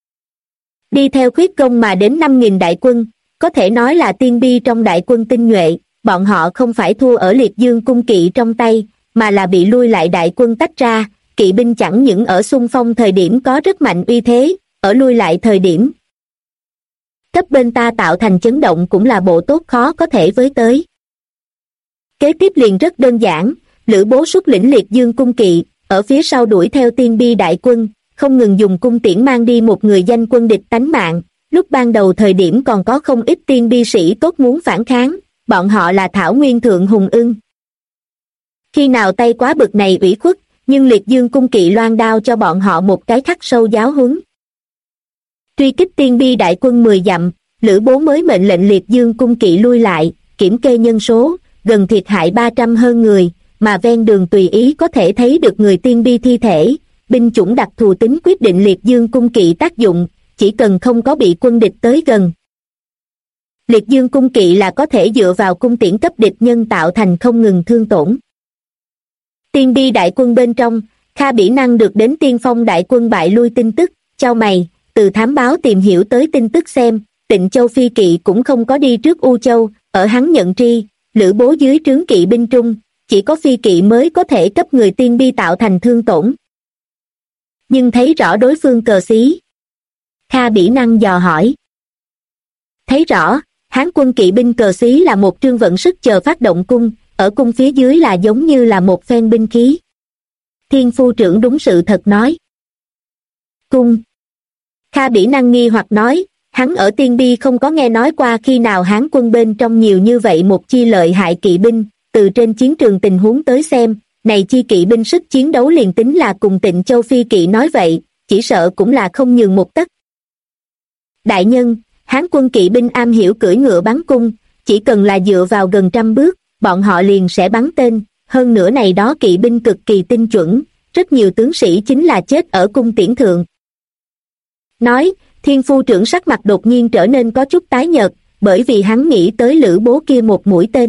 Đi theo Khuyết Công mà đến 5.000 đại quân, có thể nói là tiên bi trong đại quân tinh nhuệ, bọn họ không phải thua ở Liệt Dương cung kỵ trong tay, mà là bị lui lại đại quân tách ra. Kỵ binh chẳng những ở xung phong thời điểm có rất mạnh uy thế, ở lui lại thời điểm cấp bên ta tạo thành chấn động cũng là bộ tốt khó có thể với tới. Kế tiếp liền rất đơn giản, Lữ Bố xuất lĩnh Liệt Dương cung kỵ, ở phía sau đuổi theo tiên bi đại quân, không ngừng dùng cung tiễn mang đi một người danh quân địch tánh mạng. Lúc ban đầu thời điểm còn có không ít tiên bi sĩ tốt muốn phản kháng, bọn họ là Thảo Nguyên Thượng Hùng Ưng. Khi nào tay quá bực này ủy khuất, nhưng Liệt Dương cung kỵ loan đao cho bọn họ một cái khắc sâu giáo huấn. Truy kích tiên bi đại quân 10 dặm, Lữ Bố mới mệnh lệnh Liệt Dương cung kỵ lui lại, kiểm kê nhân số, gần thiệt hại 300 hơn người, mà ven đường tùy ý có thể thấy được người tiên bi thi thể. Binh chủng đặc thù tính quyết định Liệt Dương cung kỵ tác dụng, chỉ cần không có bị quân địch tới gần. Liệt Dương cung kỵ là có thể dựa vào cung tiễn cấp địch nhân tạo thành không ngừng thương tổn. Tiên bi đại quân bên trong, Kha Bỉ Năng được đến tiên phong đại quân bại lui tin tức, chau mày, từ thám báo tìm hiểu tới tin tức xem, Tịnh Châu phi kỵ cũng không có đi trước U Châu, ở hắn nhận tri, Lữ Bố dưới trướng kỵ binh trung, chỉ có phi kỵ mới có thể cấp người tiên bi tạo thành thương tổn. Nhưng thấy rõ đối phương cờ xí. Kha Bỉ Năng dò hỏi. Thấy rõ, Hán quân kỵ binh cờ xí là một trương vận sức chờ phát động cung, ở cung phía dưới là giống như là một phen binh khí. Thiên phu trưởng đúng sự thật nói. Cung. Kha Bỉ Năng nghi hoặc nói, hắn ở tiên bi không có nghe nói qua khi nào Hán quân bên trong nhiều như vậy một chi lợi hại kỵ binh, từ trên chiến trường tình huống tới xem, này chi kỵ binh sức chiến đấu liền tính là cùng Tịnh Châu phi kỵ nói vậy, chỉ sợ cũng là không nhường một tấc. Đại nhân, Hán quân kỵ binh am hiểu cưỡi ngựa bắn cung, chỉ cần là dựa vào gần 100 bước, bọn họ liền sẽ bắn tên, hơn nữa này đó kỵ binh cực kỳ tinh chuẩn, rất nhiều tướng sĩ chính là chết ở cung tiễn thượng. Nói, Thiên phu trưởng sắc mặt đột nhiên trở nên có chút tái nhợt, bởi vì hắn nghĩ tới Lữ Bố kia một mũi tên.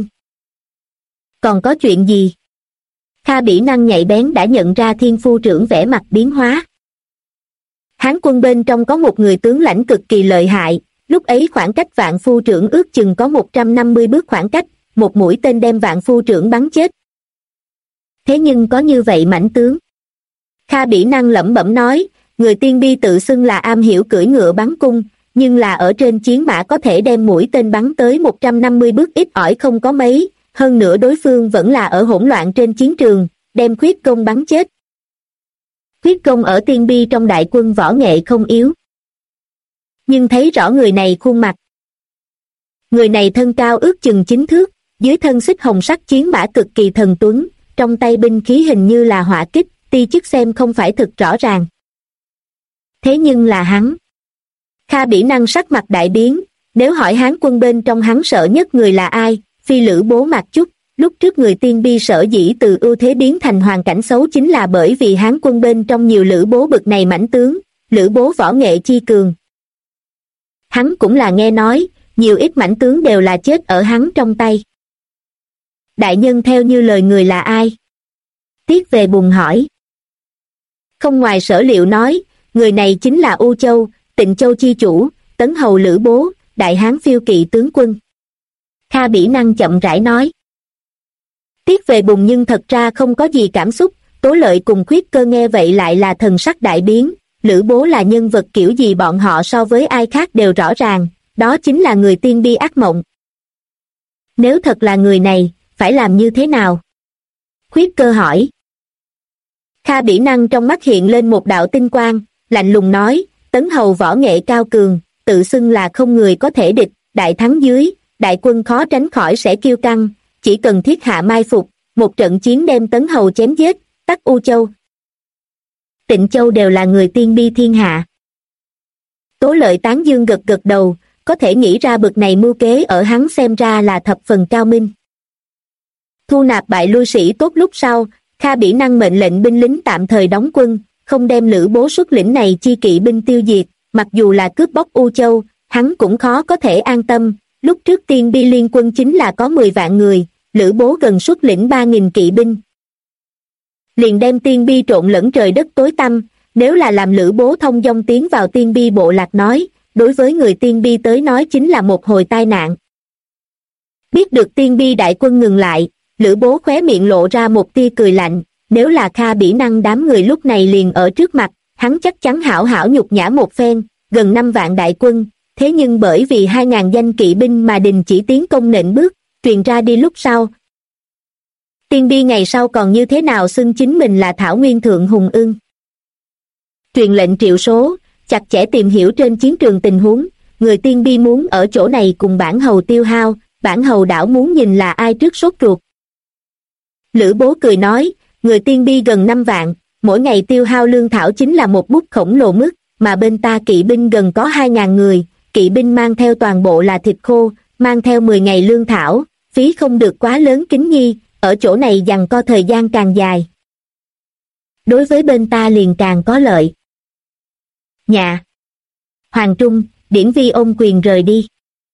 Còn có chuyện gì? Kha Bỉ Năng nhạy bén đã nhận ra Thiên phu trưởng vẻ mặt biến hóa. Hán quân bên trong có một người tướng lãnh cực kỳ lợi hại, lúc ấy khoảng cách Vạn phu trưởng ước chừng có 150 bước khoảng cách, một mũi tên đem Vạn phu trưởng bắn chết. Thế nhưng có như vậy mãnh tướng. Kha Bỉ Năng lẩm bẩm nói, người tiên bi tự xưng là am hiểu cưỡi ngựa bắn cung, nhưng là ở trên chiến mã có thể đem mũi tên bắn tới 150 bước ít ỏi không có mấy, hơn nữa đối phương vẫn là ở hỗn loạn trên chiến trường, đem Khuyết Công bắn chết. Khuyết Công ở tiên bi trong đại quân võ nghệ không yếu. Nhưng thấy rõ người này khuôn mặt. Người này thân cao ước chừng 9 thước, dưới thân xích hồng sắc chiến mã cực kỳ thần tuấn, trong tay binh khí hình như là hỏa kích, ti chức xem không phải thực rõ ràng. Thế nhưng là hắn. Kha Bỉ Năng sắc mặt đại biến, nếu hỏi Hán quân bên trong hắn sợ nhất người là ai, phi Lữ Bố Mạc Chúc, lúc trước người tiên bi sở dĩ từ ưu thế biến thành hoàn cảnh xấu chính là bởi vì Hán quân bên trong nhiều Lữ Bố bực này mãnh tướng, Lữ Bố võ nghệ chi cường. Hắn cũng là nghe nói, nhiều ít mãnh tướng đều là chết ở hắn trong tay. Đại nhân theo như lời người là ai? Tiết về bùng hỏi. Không ngoài sở liệu nói, người này chính là U Châu, Tịnh Châu chi chủ, Tấn Hầu Lữ Bố, Đại Hán phiêu kỵ tướng quân. Kha Bỉ Năng chậm rãi nói. Tiết về bùng nhưng thật ra không có gì cảm xúc, Tố Lợi cùng Khuyết Cơ nghe vậy lại là thần sắc đại biến, Lữ Bố là nhân vật kiểu gì bọn họ so với ai khác đều rõ ràng, đó chính là người tiên bi ác mộng. Nếu thật là người này, phải làm như thế nào? Khuyết Cơ hỏi. Kha Bỉ Năng trong mắt hiện lên một đạo tinh quang, lạnh lùng nói, Tấn Hầu võ nghệ cao cường, tự xưng là không người có thể địch, đại thắng dưới, đại quân khó tránh khỏi sẽ kiêu căng, chỉ cần thiết hạ mai phục, một trận chiến đem Tấn Hầu chém giết, tắc U Châu, Tịnh Châu đều là người tiên bi thiên hạ. Tố Lợi tán dương gật gật đầu, có thể nghĩ ra bực này mưu kế ở hắn xem ra là thập phần cao minh. Thu nạp bại lui sĩ tốt lúc sau, Kha Bỉ Năng mệnh lệnh binh lính tạm thời đóng quân, không đem Lữ Bố xuất lĩnh này chi kỵ binh tiêu diệt, mặc dù là cướp bóc U Châu, hắn cũng khó có thể an tâm. Lúc trước Tiên Bi liên quân chính là có 10 vạn người, Lữ Bố gần xuất lĩnh 3.000 kỵ binh. Liền đem Tiên Bi trộn lẫn trời đất tối tăm, nếu là làm Lữ Bố thông dong tiến vào Tiên Bi bộ lạc nói, đối với người Tiên Bi tới nói chính là một hồi tai nạn. Biết được Tiên Bi đại quân ngừng lại, Lữ Bố khóe miệng lộ ra một tia cười lạnh, nếu là Kha Bỉ Năng đám người lúc này liền ở trước mặt, hắn chắc chắn hảo hảo nhục nhã một phen, gần 5 vạn đại quân, thế nhưng bởi vì 2.000 danh kỵ binh mà đình chỉ tiến công nện bước, truyền ra đi lúc sau. Tiên Bi ngày sau còn như thế nào xưng chính mình là Thảo Nguyên Thượng Hùng Ưng. Truyền lệnh triệu số, chặt chẽ tìm hiểu trên chiến trường tình huống, người Tiên Bi muốn ở chỗ này cùng bản hầu tiêu hao, bản hầu đảo muốn nhìn là ai trước sốt ruột. Lữ Bố cười nói, người Tiên Bi gần 5 vạn, mỗi ngày tiêu hao lương thảo chính là một bút khổng lồ mức, mà bên ta kỵ binh gần có 2.000 người, kỵ binh mang theo toàn bộ là thịt khô, mang theo 10 ngày lương thảo, phí không được quá lớn kính nhi, ở chỗ này giằng co thời gian càng dài. Đối với bên ta liền càng có lợi. Nhà. Hoàng Trung, Điển Vi ôm quyền rời đi.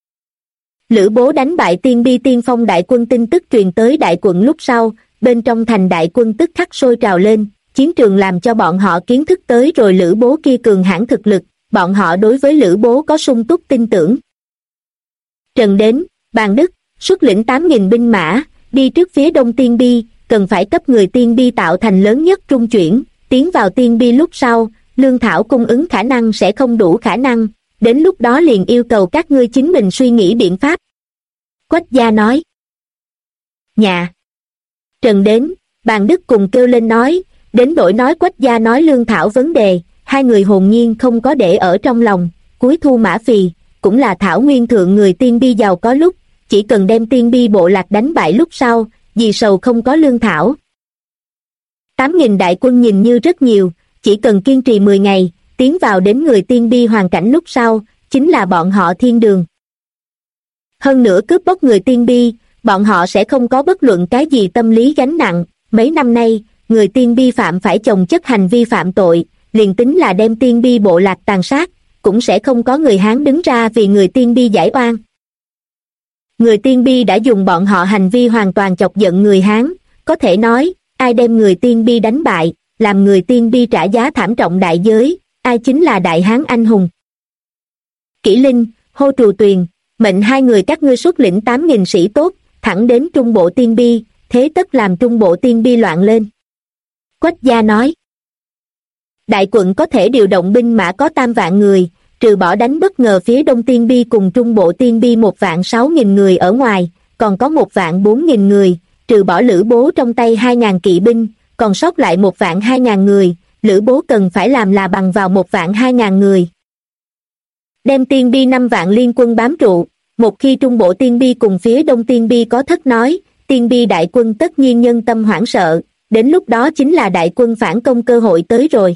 Lữ Bố đánh bại Tiên Bi tiên phong đại quân tin tức truyền tới đại quận lúc sau, bên trong thành đại quân tức khắc sôi trào lên, chiến trường làm cho bọn họ kiến thức tới rồi Lữ Bố kia cường hãn thực lực, bọn họ đối với Lữ Bố có sung túc tin tưởng. Trần đến, Bàn Đức, xuất lĩnh 8.000 binh mã, đi trước phía đông Tiên Bi, cần phải cấp người Tiên Bi tạo thành lớn nhất trung chuyển, tiến vào Tiên Bi lúc sau, lương thảo cung ứng khả năng sẽ không đủ khả năng, đến lúc đó liền yêu cầu các ngươi chính mình suy nghĩ biện pháp. Quách gia nói. Nhà. Trần đến, Bàn Đức cùng kêu lên nói, đến đổi nói Quách gia nói lương thảo vấn đề, hai người hồn nhiên không có để ở trong lòng, cuối thu mã phì, cũng là Thảo Nguyên Thượng người Tiên Bi giàu có lúc, chỉ cần đem Tiên Bi bộ lạc đánh bại lúc sau, vì sầu không có lương thảo. 8.000 đại quân nhìn như rất nhiều, chỉ cần kiên trì 10 ngày, tiến vào đến người Tiên Bi hoàn cảnh lúc sau, chính là bọn họ thiên đường. Hơn nữa cướp bóc người Tiên Bi, bọn họ sẽ không có bất luận cái gì tâm lý gánh nặng, mấy năm nay, người Tiên Bi phạm phải chồng chất hành vi phạm tội, liền tính là đem Tiên Bi bộ lạc tàn sát, cũng sẽ không có người Hán đứng ra vì người Tiên Bi giải oan. Người Tiên Bi đã dùng bọn họ hành vi hoàn toàn chọc giận người Hán, có thể nói, ai đem người Tiên Bi đánh bại, làm người Tiên Bi trả giá thảm trọng đại giới, ai chính là đại Hán anh hùng. Kỷ Linh, Hô Trù Tuyền, mệnh hai người các ngươi xuất lĩnh 8.000 sĩ tốt, thẳng đến trung bộ Tiên Bi, thế tất làm trung bộ Tiên Bi loạn lên. Quách gia nói. Đại quận có thể điều động binh mã có 3 vạn người, trừ bỏ đánh bất ngờ phía đông Tiên Bi cùng trung bộ Tiên Bi 1.600.000 người ở ngoài, còn có 1.400.000 người, trừ bỏ Lữ Bố trong tay 2.000 kỵ binh, còn sót lại 1.200.000 người, Lữ Bố cần phải làm là bằng vào 1.200.000 người. Đem Tiên Bi 5 vạn liên quân bám trụ, một khi trung bộ Tiên Bi cùng phía đông Tiên Bi có thất nói, Tiên Bi đại quân tất nhiên nhân tâm hoảng sợ, đến lúc đó chính là đại quân phản công cơ hội tới rồi.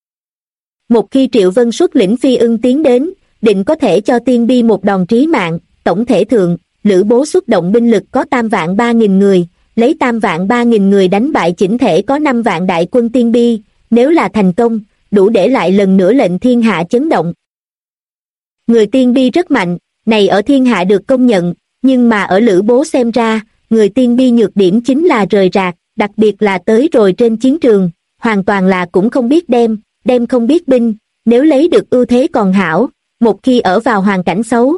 Một khi Triệu Vân xuất lĩnh Phi Ưng tiến đến, định có thể cho Tiên Bi một đòn trí mạng, tổng thể thượng, Lữ Bố xuất động binh lực có 3.300.000 người, lấy 3.300.000 người đánh bại chỉnh thể có 5 vạn đại quân Tiên Bi, nếu là thành công, đủ để lại lần nữa lệnh thiên hạ chấn động. Người Tiên Bi rất mạnh, này ở thiên hạ được công nhận, nhưng mà ở Lữ Bố xem ra, người Tiên Bi nhược điểm chính là rời rạc, đặc biệt là tới rồi trên chiến trường, hoàn toàn là cũng không biết đem không biết binh, nếu lấy được ưu thế còn hảo, một khi ở vào hoàn cảnh xấu.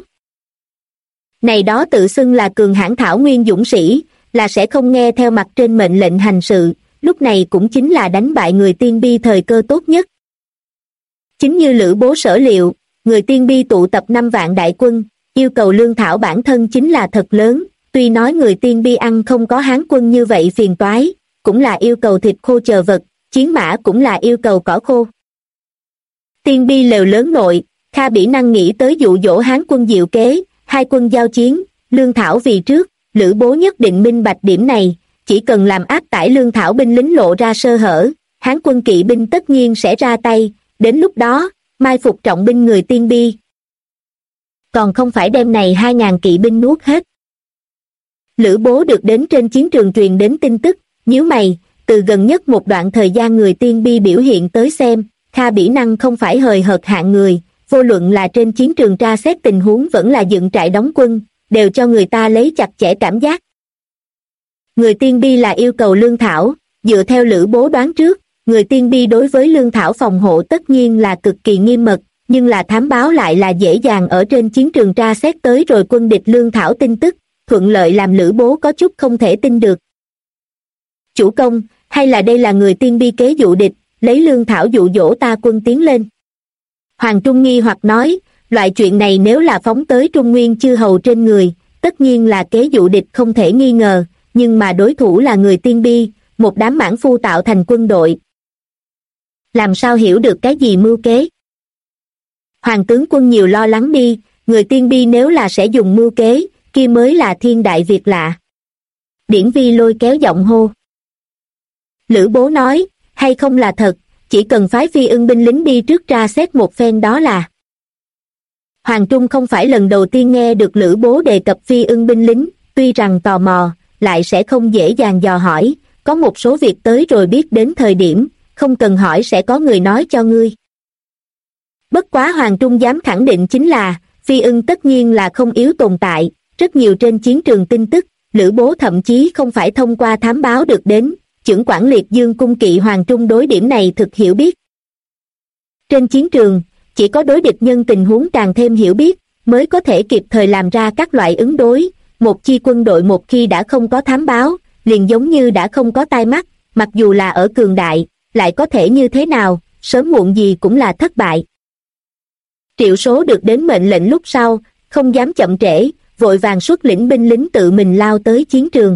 Này đó tự xưng là cường hãn Thảo Nguyên dũng sĩ, là sẽ không nghe theo mặt trên mệnh lệnh hành sự, lúc này cũng chính là đánh bại người Tiên Bi thời cơ tốt nhất. Chính như Lữ Bố sở liệu, người Tiên Bi tụ tập 5 vạn đại quân, yêu cầu lương thảo bản thân chính là thật lớn, tuy nói người Tiên Bi ăn không có Hán quân như vậy phiền toái, cũng là yêu cầu thịt khô chờ vật, chiến mã cũng là yêu cầu cỏ khô. Tiên Bi lều lớn nội, Kha Bỉ Năng nghĩ tới dụ dỗ Hán quân diệu kế, hai quân giao chiến, lương thảo vì trước, Lữ Bố nhất định minh bạch điểm này, chỉ cần làm áp tải lương thảo binh lính lộ ra sơ hở, Hán quân kỵ binh tất nhiên sẽ ra tay, đến lúc đó, mai phục trọng binh người Tiên Bi. Còn không phải đem này 2.000 kỵ binh nuốt hết. Lữ Bố được đến trên chiến trường truyền đến tin tức, nhíu mày, từ gần nhất một đoạn thời gian người tiên bi biểu hiện tới xem, Kha Bỉ Năng không phải hời hợt hạng người, vô luận là trên chiến trường tra xét tình huống vẫn là dựng trại đóng quân, đều cho người ta lấy chặt chẽ cảm giác. Người tiên bi là yêu cầu lương thảo, dựa theo Lữ Bố đoán trước, người tiên bi đối với lương thảo phòng hộ tất nhiên là cực kỳ nghiêm mật, nhưng là thám báo lại là dễ dàng ở trên chiến trường tra xét tới rồi quân địch lương thảo tin tức, thuận lợi làm Lữ Bố có chút không thể tin được. Chủ công, hay là đây là người tiên bi kế dụ địch, lấy lương thảo dụ dỗ ta quân tiến lên? Hoàng Trung nghi hoặc nói, loại chuyện này nếu là phóng tới Trung Nguyên chư hầu trên người, tất nhiên là kế dụ địch không thể nghi ngờ, nhưng mà đối thủ là người tiên bi, một đám mãn phu tạo thành quân đội. Làm sao hiểu được cái gì mưu kế? Hoàng tướng quân nhiều lo lắng đi, người tiên bi nếu là sẽ dùng mưu kế, kia mới là thiên đại việc lạ. Điển Vi lôi kéo giọng hô. Lữ Bố nói, hay không là thật, chỉ cần phái Phi Ưng binh lính đi trước tra xét một phen đó là. Hoàng Trung không phải lần đầu tiên nghe được Lữ Bố đề cập Phi Ưng binh lính, tuy rằng tò mò, lại sẽ không dễ dàng dò hỏi, có một số việc tới rồi biết đến thời điểm, không cần hỏi sẽ có người nói cho ngươi. Bất quá Hoàng Trung dám khẳng định chính là, Phi Ưng tất nhiên là không yếu tồn tại, rất nhiều trên chiến trường tin tức, Lữ Bố thậm chí không phải thông qua thám báo được đến, chưởng quản liệt dương cung kỵ Hoàng Trung đối điểm này thực hiểu biết. Trên chiến trường, chỉ có đối địch nhân tình huống càng thêm hiểu biết, mới có thể kịp thời làm ra các loại ứng đối, một chi quân đội một khi đã không có thám báo, liền giống như đã không có tai mắt, mặc dù là ở cường đại, lại có thể như thế nào, sớm muộn gì cũng là thất bại. Triệu Số được đến mệnh lệnh lúc sau, không dám chậm trễ, vội vàng xuất lĩnh binh lính tự mình lao tới chiến trường.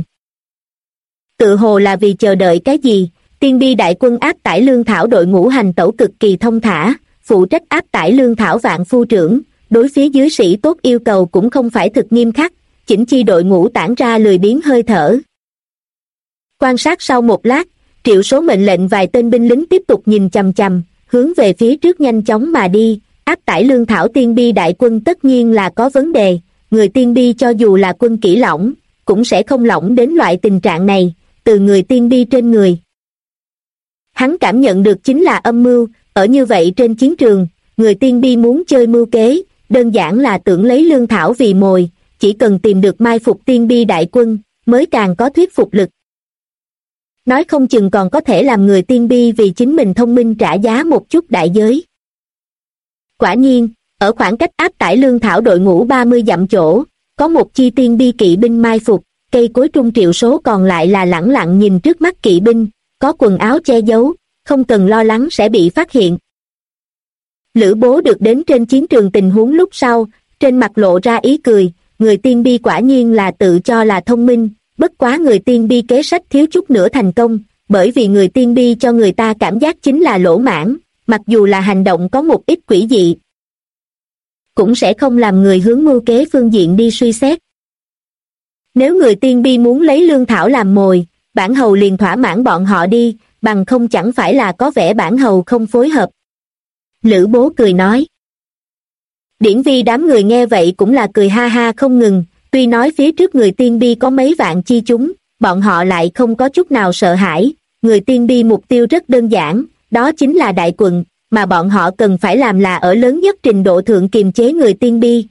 Tự hồ là vì chờ đợi cái gì, tiên bi đại quân áp tải lương thảo đội ngũ hành tẩu cực kỳ thông thả, phụ trách áp tải lương thảo vạn phu trưởng, đối phía dưới sĩ tốt yêu cầu cũng không phải thực nghiêm khắc, chỉnh chi đội ngũ tản ra lười biếng hơi thở. Quan sát sau một lát, Triệu Số mệnh lệnh vài tên binh lính tiếp tục nhìn chằm chằm, hướng về phía trước nhanh chóng mà đi, áp tải lương thảo tiên bi đại quân tất nhiên là có vấn đề, người tiên bi cho dù là quân kỹ lỏng, cũng sẽ không lỏng đến loại tình trạng này, từ người tiên bi trên người. Hắn cảm nhận được chính là âm mưu, ở như vậy trên chiến trường, người tiên bi muốn chơi mưu kế, đơn giản là tưởng lấy lương thảo vì mồi, chỉ cần tìm được mai phục tiên bi đại quân, mới càng có thuyết phục lực. Nói không chừng còn có thể làm người tiên bi vì chính mình thông minh trả giá một chút đại giới. Quả nhiên, ở khoảng cách áp tải lương thảo đội ngũ 30 dặm chỗ, có một chi tiên bi kỵ binh mai phục, cây cối trung Triệu Số còn lại là lẳng lặng nhìn trước mắt kỵ binh, có quần áo che giấu, không cần lo lắng sẽ bị phát hiện. Lữ Bố được đến trên chiến trường tình huống lúc sau, trên mặt lộ ra ý cười, người tiên bi quả nhiên là tự cho là thông minh, bất quá người tiên bi kế sách thiếu chút nữa thành công, bởi vì người tiên bi cho người ta cảm giác chính là lỗ mãn, mặc dù là hành động có một ít quỷ dị, cũng sẽ không làm người hướng mưu kế phương diện đi suy xét. Nếu người tiên bi muốn lấy lương thảo làm mồi, bản hầu liền thỏa mãn bọn họ đi, bằng không chẳng phải là có vẻ bản hầu không phối hợp. Lữ Bố cười nói. Điển Vi đám người nghe vậy cũng là cười ha ha không ngừng, tuy nói phía trước người tiên bi có mấy vạn chi chúng, bọn họ lại không có chút nào sợ hãi, người tiên bi mục tiêu rất đơn giản, đó chính là đại quận, mà bọn họ cần phải làm là ở lớn nhất trình độ thượng kiềm chế người tiên bi.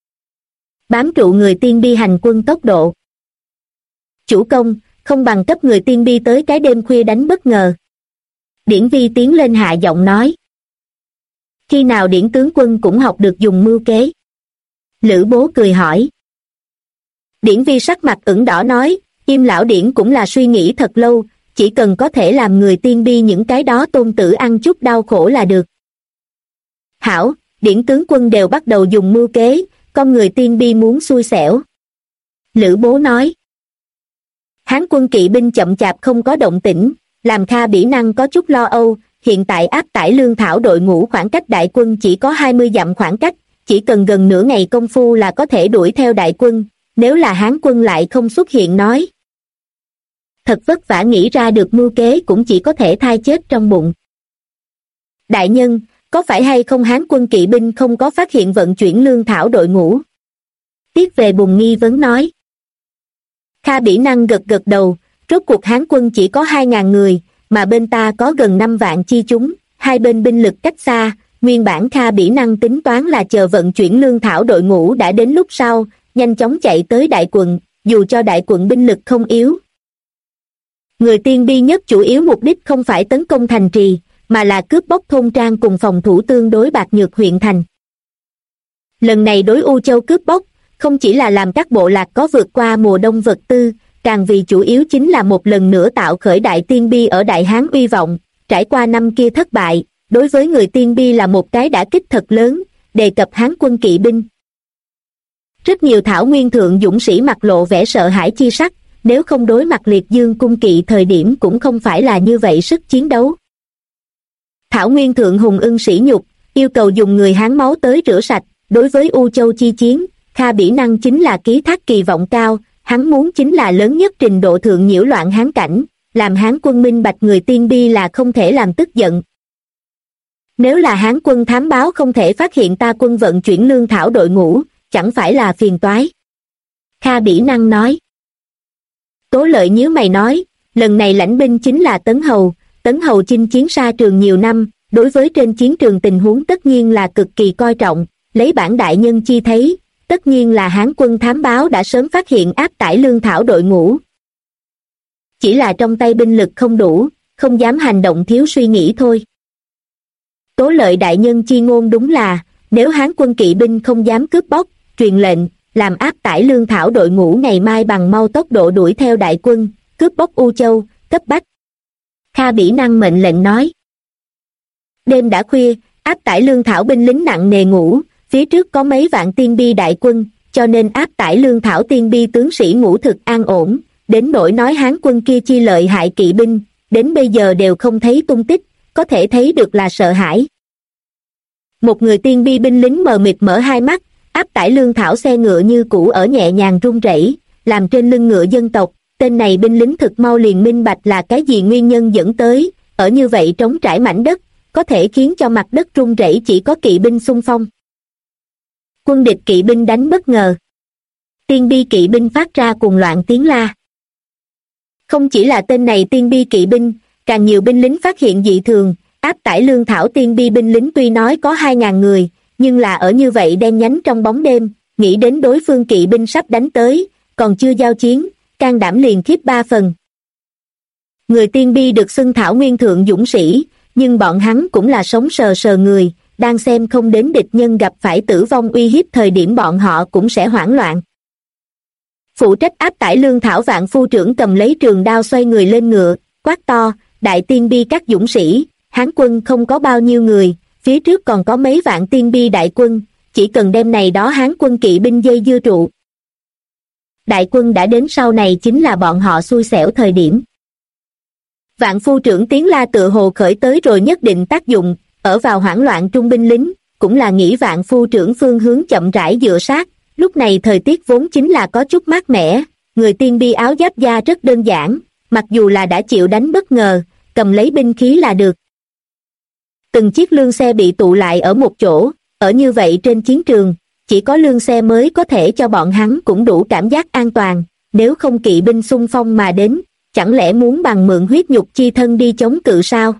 Bám trụ người tiên bi hành quân tốc độ. Chủ công, không bằng cấp người tiên bi tới cái đêm khuya đánh bất ngờ. Điển Vi tiến lên hạ giọng nói. Khi nào Điển tướng quân cũng học được dùng mưu kế? Lữ Bố cười hỏi. Điển Vi sắc mặt ửng đỏ nói, Im lão Điển cũng là suy nghĩ thật lâu, chỉ cần có thể làm người tiên bi những cái đó tôn tử ăn chút đau khổ là được. Hảo, Điển tướng quân đều bắt đầu dùng mưu kế, con người tiên bi muốn xui xẻo. Lữ Bố nói. Hán quân kỵ binh chậm chạp không có động tĩnh, làm Kha Bỉ Năng có chút lo âu, hiện tại áp tải lương thảo đội ngũ khoảng cách đại quân chỉ có 20 dặm khoảng cách, chỉ cần gần nửa ngày công phu là có thể đuổi theo đại quân, nếu là Hán quân lại không xuất hiện nói. Thật vất vả nghĩ ra được mưu kế cũng chỉ có thể thai chết trong bụng. Đại nhân, có phải hay không Hán quân kỵ binh không có phát hiện vận chuyển lương thảo đội ngũ? Tiết Về Bùng nghi vấn nói. Kha Bỉ Năng gật gật đầu, Rốt cuộc Hán quân chỉ có 2.000 người, mà bên ta có gần 5 vạn chi chúng, hai bên binh lực cách xa, nguyên bản Kha Bỉ Năng tính toán là chờ vận chuyển lương thảo đội ngũ đã đến lúc sau, nhanh chóng chạy tới đại quận, dù cho đại quận binh lực không yếu. Người Tiên Bi nhất chủ yếu mục đích không phải tấn công thành trì, mà là cướp bóc thôn trang cùng phòng thủ tương đối bạc nhược huyện thành. Lần này đối U Châu cướp bóc, không chỉ là làm các bộ lạc có vượt qua mùa đông vật tư, càng vì chủ yếu chính là một lần nữa tạo khởi đại Tiên Bi ở Đại Hán uy vọng. Trải qua năm kia thất bại, đối với người Tiên Bi là một cái đả kích thật lớn, đề cập Hán quân kỵ binh. Rất nhiều thảo nguyên thượng dũng sĩ mặt lộ vẻ sợ hãi chi sắc, nếu không đối mặt Liệt Dương cung kỵ thời điểm cũng không phải là như vậy sức chiến đấu. Thảo nguyên thượng hùng ưng sỉ nhục, yêu cầu dùng người Hán máu tới rửa sạch, đối với U Châu chi chiến, Kha Bỉ Năng chính là ký thác kỳ vọng cao, hắn muốn chính là lớn nhất trình độ thượng nhiễu loạn Hán cảnh, làm Hán quân minh bạch người Tiên Bi là không thể làm tức giận. Nếu là Hán quân thám báo không thể phát hiện ta quân vận chuyển lương thảo đội ngũ, chẳng phải là phiền toái. Kha Bỉ Năng nói. Tố Lợi nhíu mày nói, lần này lãnh binh chính là Tấn Hầu chinh chiến xa trường nhiều năm, đối với trên chiến trường tình huống tất nhiên là cực kỳ coi trọng, lấy bản đại nhân chi thấy, tất nhiên là Hán quân thám báo đã sớm phát hiện áp tải lương thảo đội ngũ. Chỉ là trong tay binh lực không đủ, không dám hành động thiếu suy nghĩ thôi. Tố Lợi đại nhân chi ngôn đúng là, nếu Hán quân kỵ binh không dám cướp bóc, truyền lệnh, làm áp tải lương thảo đội ngũ ngày mai bằng mau tốc độ đuổi theo đại quân, cướp bóc U Châu, cấp bách. Kha Bỉ Năng mệnh lệnh nói. Đêm đã khuya, áp tải lương thảo binh lính nặng nề ngủ, phía trước có mấy vạn Tiên Bi đại quân, cho nên áp tải lương thảo Tiên Bi tướng sĩ ngủ thực an ổn, đến nỗi nói Hán quân kia chi lợi hại kỵ binh, đến bây giờ đều không thấy tung tích, có thể thấy được là sợ hãi. Một người Tiên Bi binh lính mờ mịt mở hai mắt, áp tải lương thảo xe ngựa như cũ ở nhẹ nhàng rung rẩy, làm trên lưng ngựa dân tộc, tên này binh lính thực mau liền minh bạch là cái gì nguyên nhân dẫn tới, ở như vậy trống trải mảnh đất, có thể khiến cho mặt đất rung rẩy chỉ có kỵ binh xung phong. Quân địch kỵ binh đánh bất ngờ. Tiên Bi kỵ binh phát ra cuồng loạn tiếng la. Không chỉ là tên này Tiên Bi kỵ binh, càng nhiều binh lính phát hiện dị thường, áp tải lương thảo Tiên Bi binh lính tuy nói có 2.000 người, nhưng là ở như vậy đen nhánh trong bóng đêm, nghĩ đến đối phương kỵ binh sắp đánh tới, còn chưa giao chiến, can đảm liền khiếp 3 phần. Người Tiên Bi được xưng thảo nguyên thượng dũng sĩ, nhưng bọn hắn cũng là sống sờ sờ người, đang xem không đến địch nhân gặp phải tử vong uy hiếp thời điểm bọn họ cũng sẽ hoảng loạn. Phụ trách áp tải lương thảo Vạn Phu trưởng cầm lấy trường đao xoay người lên ngựa, quát to, đại Tiên Bi các dũng sĩ, Hán quân không có bao nhiêu người, phía trước còn có mấy vạn Tiên Bi đại quân, chỉ cần đem này đó Hán quân kỵ binh dây dưa trụ. Đại quân đã đến sau này chính là bọn họ xui xẻo thời điểm. Vạn Phu trưởng tiếng la tựa hồ khởi tới rồi nhất định tác dụng, ở vào hoảng loạn trung binh lính, cũng là nghĩ Vạn Phu trưởng phương hướng chậm rãi dựa sát, lúc này thời tiết vốn chính là có chút mát mẻ, người Tiên Bi áo giáp da rất đơn giản, mặc dù là đã chịu đánh bất ngờ, cầm lấy binh khí là được. Từng chiếc lương xe bị tụ lại ở một chỗ, ở như vậy trên chiến trường, chỉ có lương xe mới có thể cho bọn hắn cũng đủ cảm giác an toàn, nếu không kỵ binh xung phong mà đến, chẳng lẽ muốn bằng mượn huyết nhục chi thân đi chống cự sao?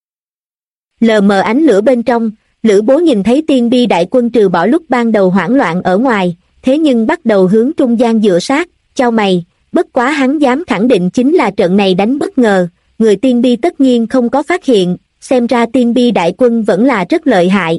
Lờ mờ ánh lửa bên trong, Lữ Bố nhìn thấy Tiên Bi đại quân trừ bỏ lúc ban đầu hoảng loạn ở ngoài, thế nhưng bắt đầu hướng trung gian dựa sát, chau mày, bất quá hắn dám khẳng định chính là trận này đánh bất ngờ, người Tiên Bi tất nhiên không có phát hiện, xem ra Tiên Bi đại quân vẫn là rất lợi hại.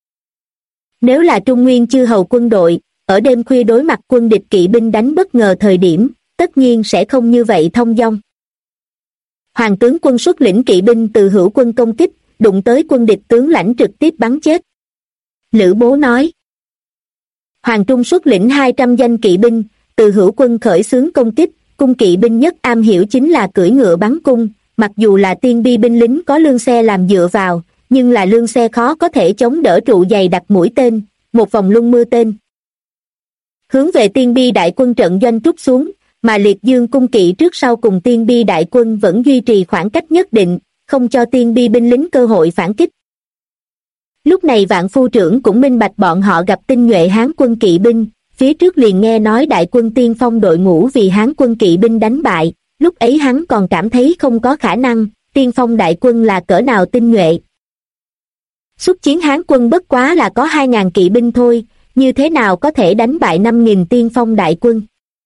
Nếu là Trung Nguyên chư hầu quân đội, ở đêm khuya đối mặt quân địch kỵ binh đánh bất ngờ thời điểm, tất nhiên sẽ không như vậy thông dong. Hoàng tướng quân xuất lĩnh kỵ binh từ hữu quân công kích, đụng tới quân địch tướng lãnh trực tiếp bắn chết. Lữ Bố nói. Hoàng Trung xuất lĩnh 200 danh kỵ binh, từ hữu quân khởi xướng công kích, cung kỵ binh nhất am hiểu chính là cưỡi ngựa bắn cung, mặc dù là Tiên Bi binh lính có lương xe làm dựa vào, nhưng là lương xe khó có thể chống đỡ trụ dày đặt mũi tên, một vòng luân mưa tên. Hướng về Tiên Bi đại quân trận doanh trút xuống, mà Liệt Dương cung kỵ trước sau cùng Tiên Bi đại quân vẫn duy trì khoảng cách nhất định, không cho Tiên Bi binh lính cơ hội phản kích. Lúc này Vạn Phu trưởng cũng minh bạch bọn họ gặp tinh nhuệ Hán quân kỵ binh, phía trước liền nghe nói đại quân tiên phong đội ngũ vì Hán quân kỵ binh đánh bại, lúc ấy hắn còn cảm thấy không có khả năng, tiên phong đại quân là cỡ nào tinh nhuệ. Xuất chiến Hán quân bất quá là có 2.000 kỵ binh thôi, như thế nào có thể đánh bại 5.000 tiên phong đại quân.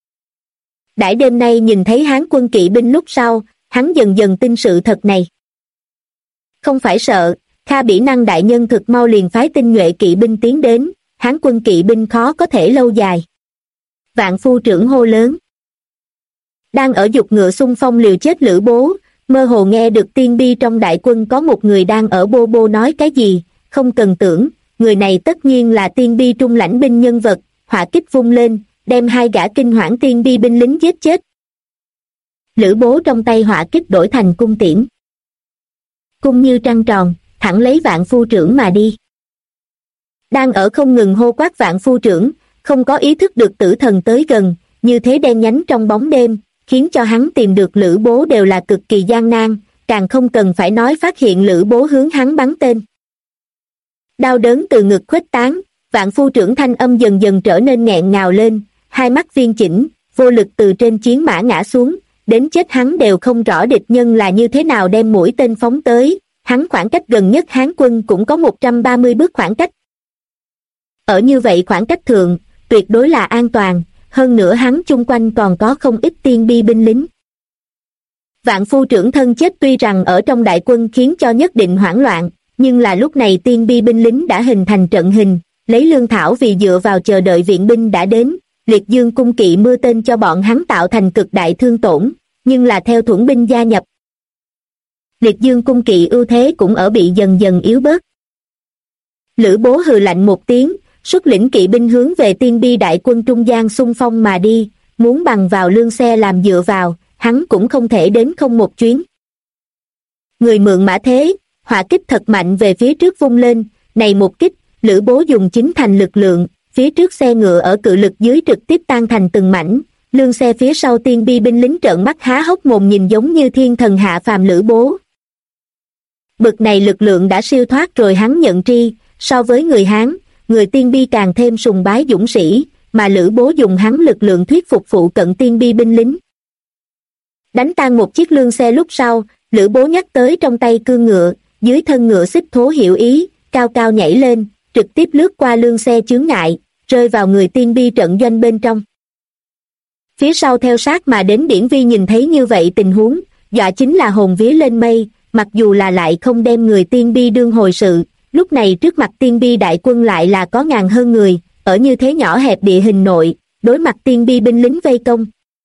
Đãi đêm nay nhìn thấy Hán quân kỵ binh lúc sau, hắn dần dần tin sự thật này. Không phải sợ, Kha Bỉ Năng đại nhân thực mau liền phái tinh nhuệ kỵ binh tiến đến, Hán quân kỵ binh khó có thể lâu dài. Vạn phu trưởng hô lớn. Đang ở dục ngựa xung phong liều chết Lữ Bố, mơ hồ nghe được tiên bi trong đại quân có một người đang ở bô bô nói cái gì, không cần tưởng, người này tất nhiên là tiên bi trung lãnh binh nhân vật, hỏa kích vung lên, đem 2 gã kinh hoảng tiên bi binh lính giết chết. Lữ Bố trong tay hỏa kích đổi thành cung tiễn. Cung như trăng tròn, thẳng lấy Vạn phu trưởng mà đi. Đang ở không ngừng hô quát Vạn phu trưởng, không có ý thức được tử thần tới gần, như thế đen nhánh trong bóng đêm, khiến cho hắn tìm được Lữ Bố đều là cực kỳ gian nan, càng không cần phải nói phát hiện Lữ Bố hướng hắn bắn tên. Đau đớn từ ngực khuếch tán, Vạn phu trưởng thanh âm dần dần trở nên nghẹn ngào lên, hai mắt viên chỉnh, vô lực từ trên chiến mã ngã xuống, đến chết hắn đều không rõ địch nhân là như thế nào đem mũi tên phóng tới, hắn khoảng cách gần nhất Hán quân cũng có 130 bước khoảng cách. Ở như vậy khoảng cách thượng, tuyệt đối là an toàn, hơn nữa hắn chung quanh còn có không ít tiên bi binh lính. Vạn phu trưởng thân chết tuy rằng ở trong đại quân khiến cho nhất định hoảng loạn, nhưng là lúc này tiên bi binh lính đã hình thành trận hình, lấy lương thảo vì dựa vào chờ đợi viện binh đã đến, liệt dương cung kỵ mưa tên cho bọn hắn tạo thành cực đại thương tổn, nhưng là theo thuẫn binh gia nhập. Liệt dương cung kỵ ưu thế cũng ở bị dần dần yếu bớt. Lữ Bố hừ lạnh một tiếng, xuất lĩnh kỵ binh hướng về tiên bi đại quân trung gian xung phong mà đi, muốn bằng vào lương xe làm dựa vào, hắn cũng không thể đến không một chuyến. Người mượn mã thế, hỏa kích thật mạnh về phía trước vung lên, này một kích, Lữ Bố dùng chính thành lực lượng, phía trước xe ngựa ở cự lực dưới trực tiếp tan thành từng mảnh, lương xe phía sau tiên bi binh lính trợn mắt há hốc mồm nhìn giống như thiên thần hạ phàm Lữ Bố. Bực này lực lượng đã siêu thoát rồi hắn nhận tri, so với người Hán, người tiên bi càng thêm sùng bái dũng sĩ, mà Lữ Bố dùng hắn lực lượng thuyết phục phụ cận tiên bi binh lính. Đánh tan một chiếc lương xe lúc sau, Lữ Bố nhắc tới trong tay cương ngựa, dưới thân ngựa xích thố hiểu ý, cao cao nhảy lên, trực tiếp lướt qua lương xe chướng ngại, rơi vào người tiên bi trận doanh bên trong. Phía sau theo sát mà đến Điển Vi nhìn thấy như vậy tình huống, dọa chính là hồn vía lên mây, mặc dù là lại không đem người tiên bi đương hồi sự, lúc này trước mặt tiên bi đại quân lại là có ngàn hơn người, ở như thế nhỏ hẹp địa hình nội, đối mặt tiên bi binh lính vây công.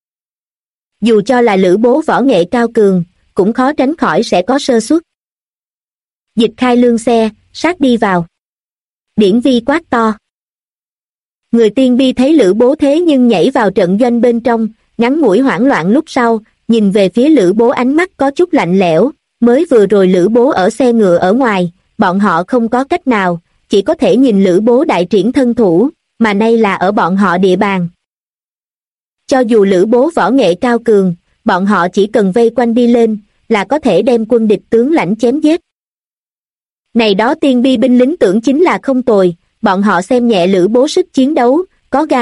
Dù cho là Lữ Bố võ nghệ cao cường, cũng khó tránh khỏi sẽ có sơ suất. Dịch khai lương xe, sát đi vào. Điển Vi quát to. Người tiên bi thấy Lữ Bố thế nhưng nhảy vào trận doanh bên trong, ngắn ngủi hoảng loạn lúc sau, nhìn về phía Lữ Bố ánh mắt có chút lạnh lẽo, mới vừa rồi Lữ Bố ở xe ngựa ở ngoài, bọn họ không có cách nào, chỉ có thể nhìn Lữ Bố đại triển thân thủ, mà nay là ở bọn họ địa bàn. Cho dù Lữ Bố võ nghệ cao cường, bọn họ chỉ cần vây quanh đi lên, là có thể đem quân địch tướng lãnh chém giết. Này đó tiên bi binh lính tưởng chính là không tồi, bọn họ xem nhẹ Lữ Bố sức chiến đấu, có gan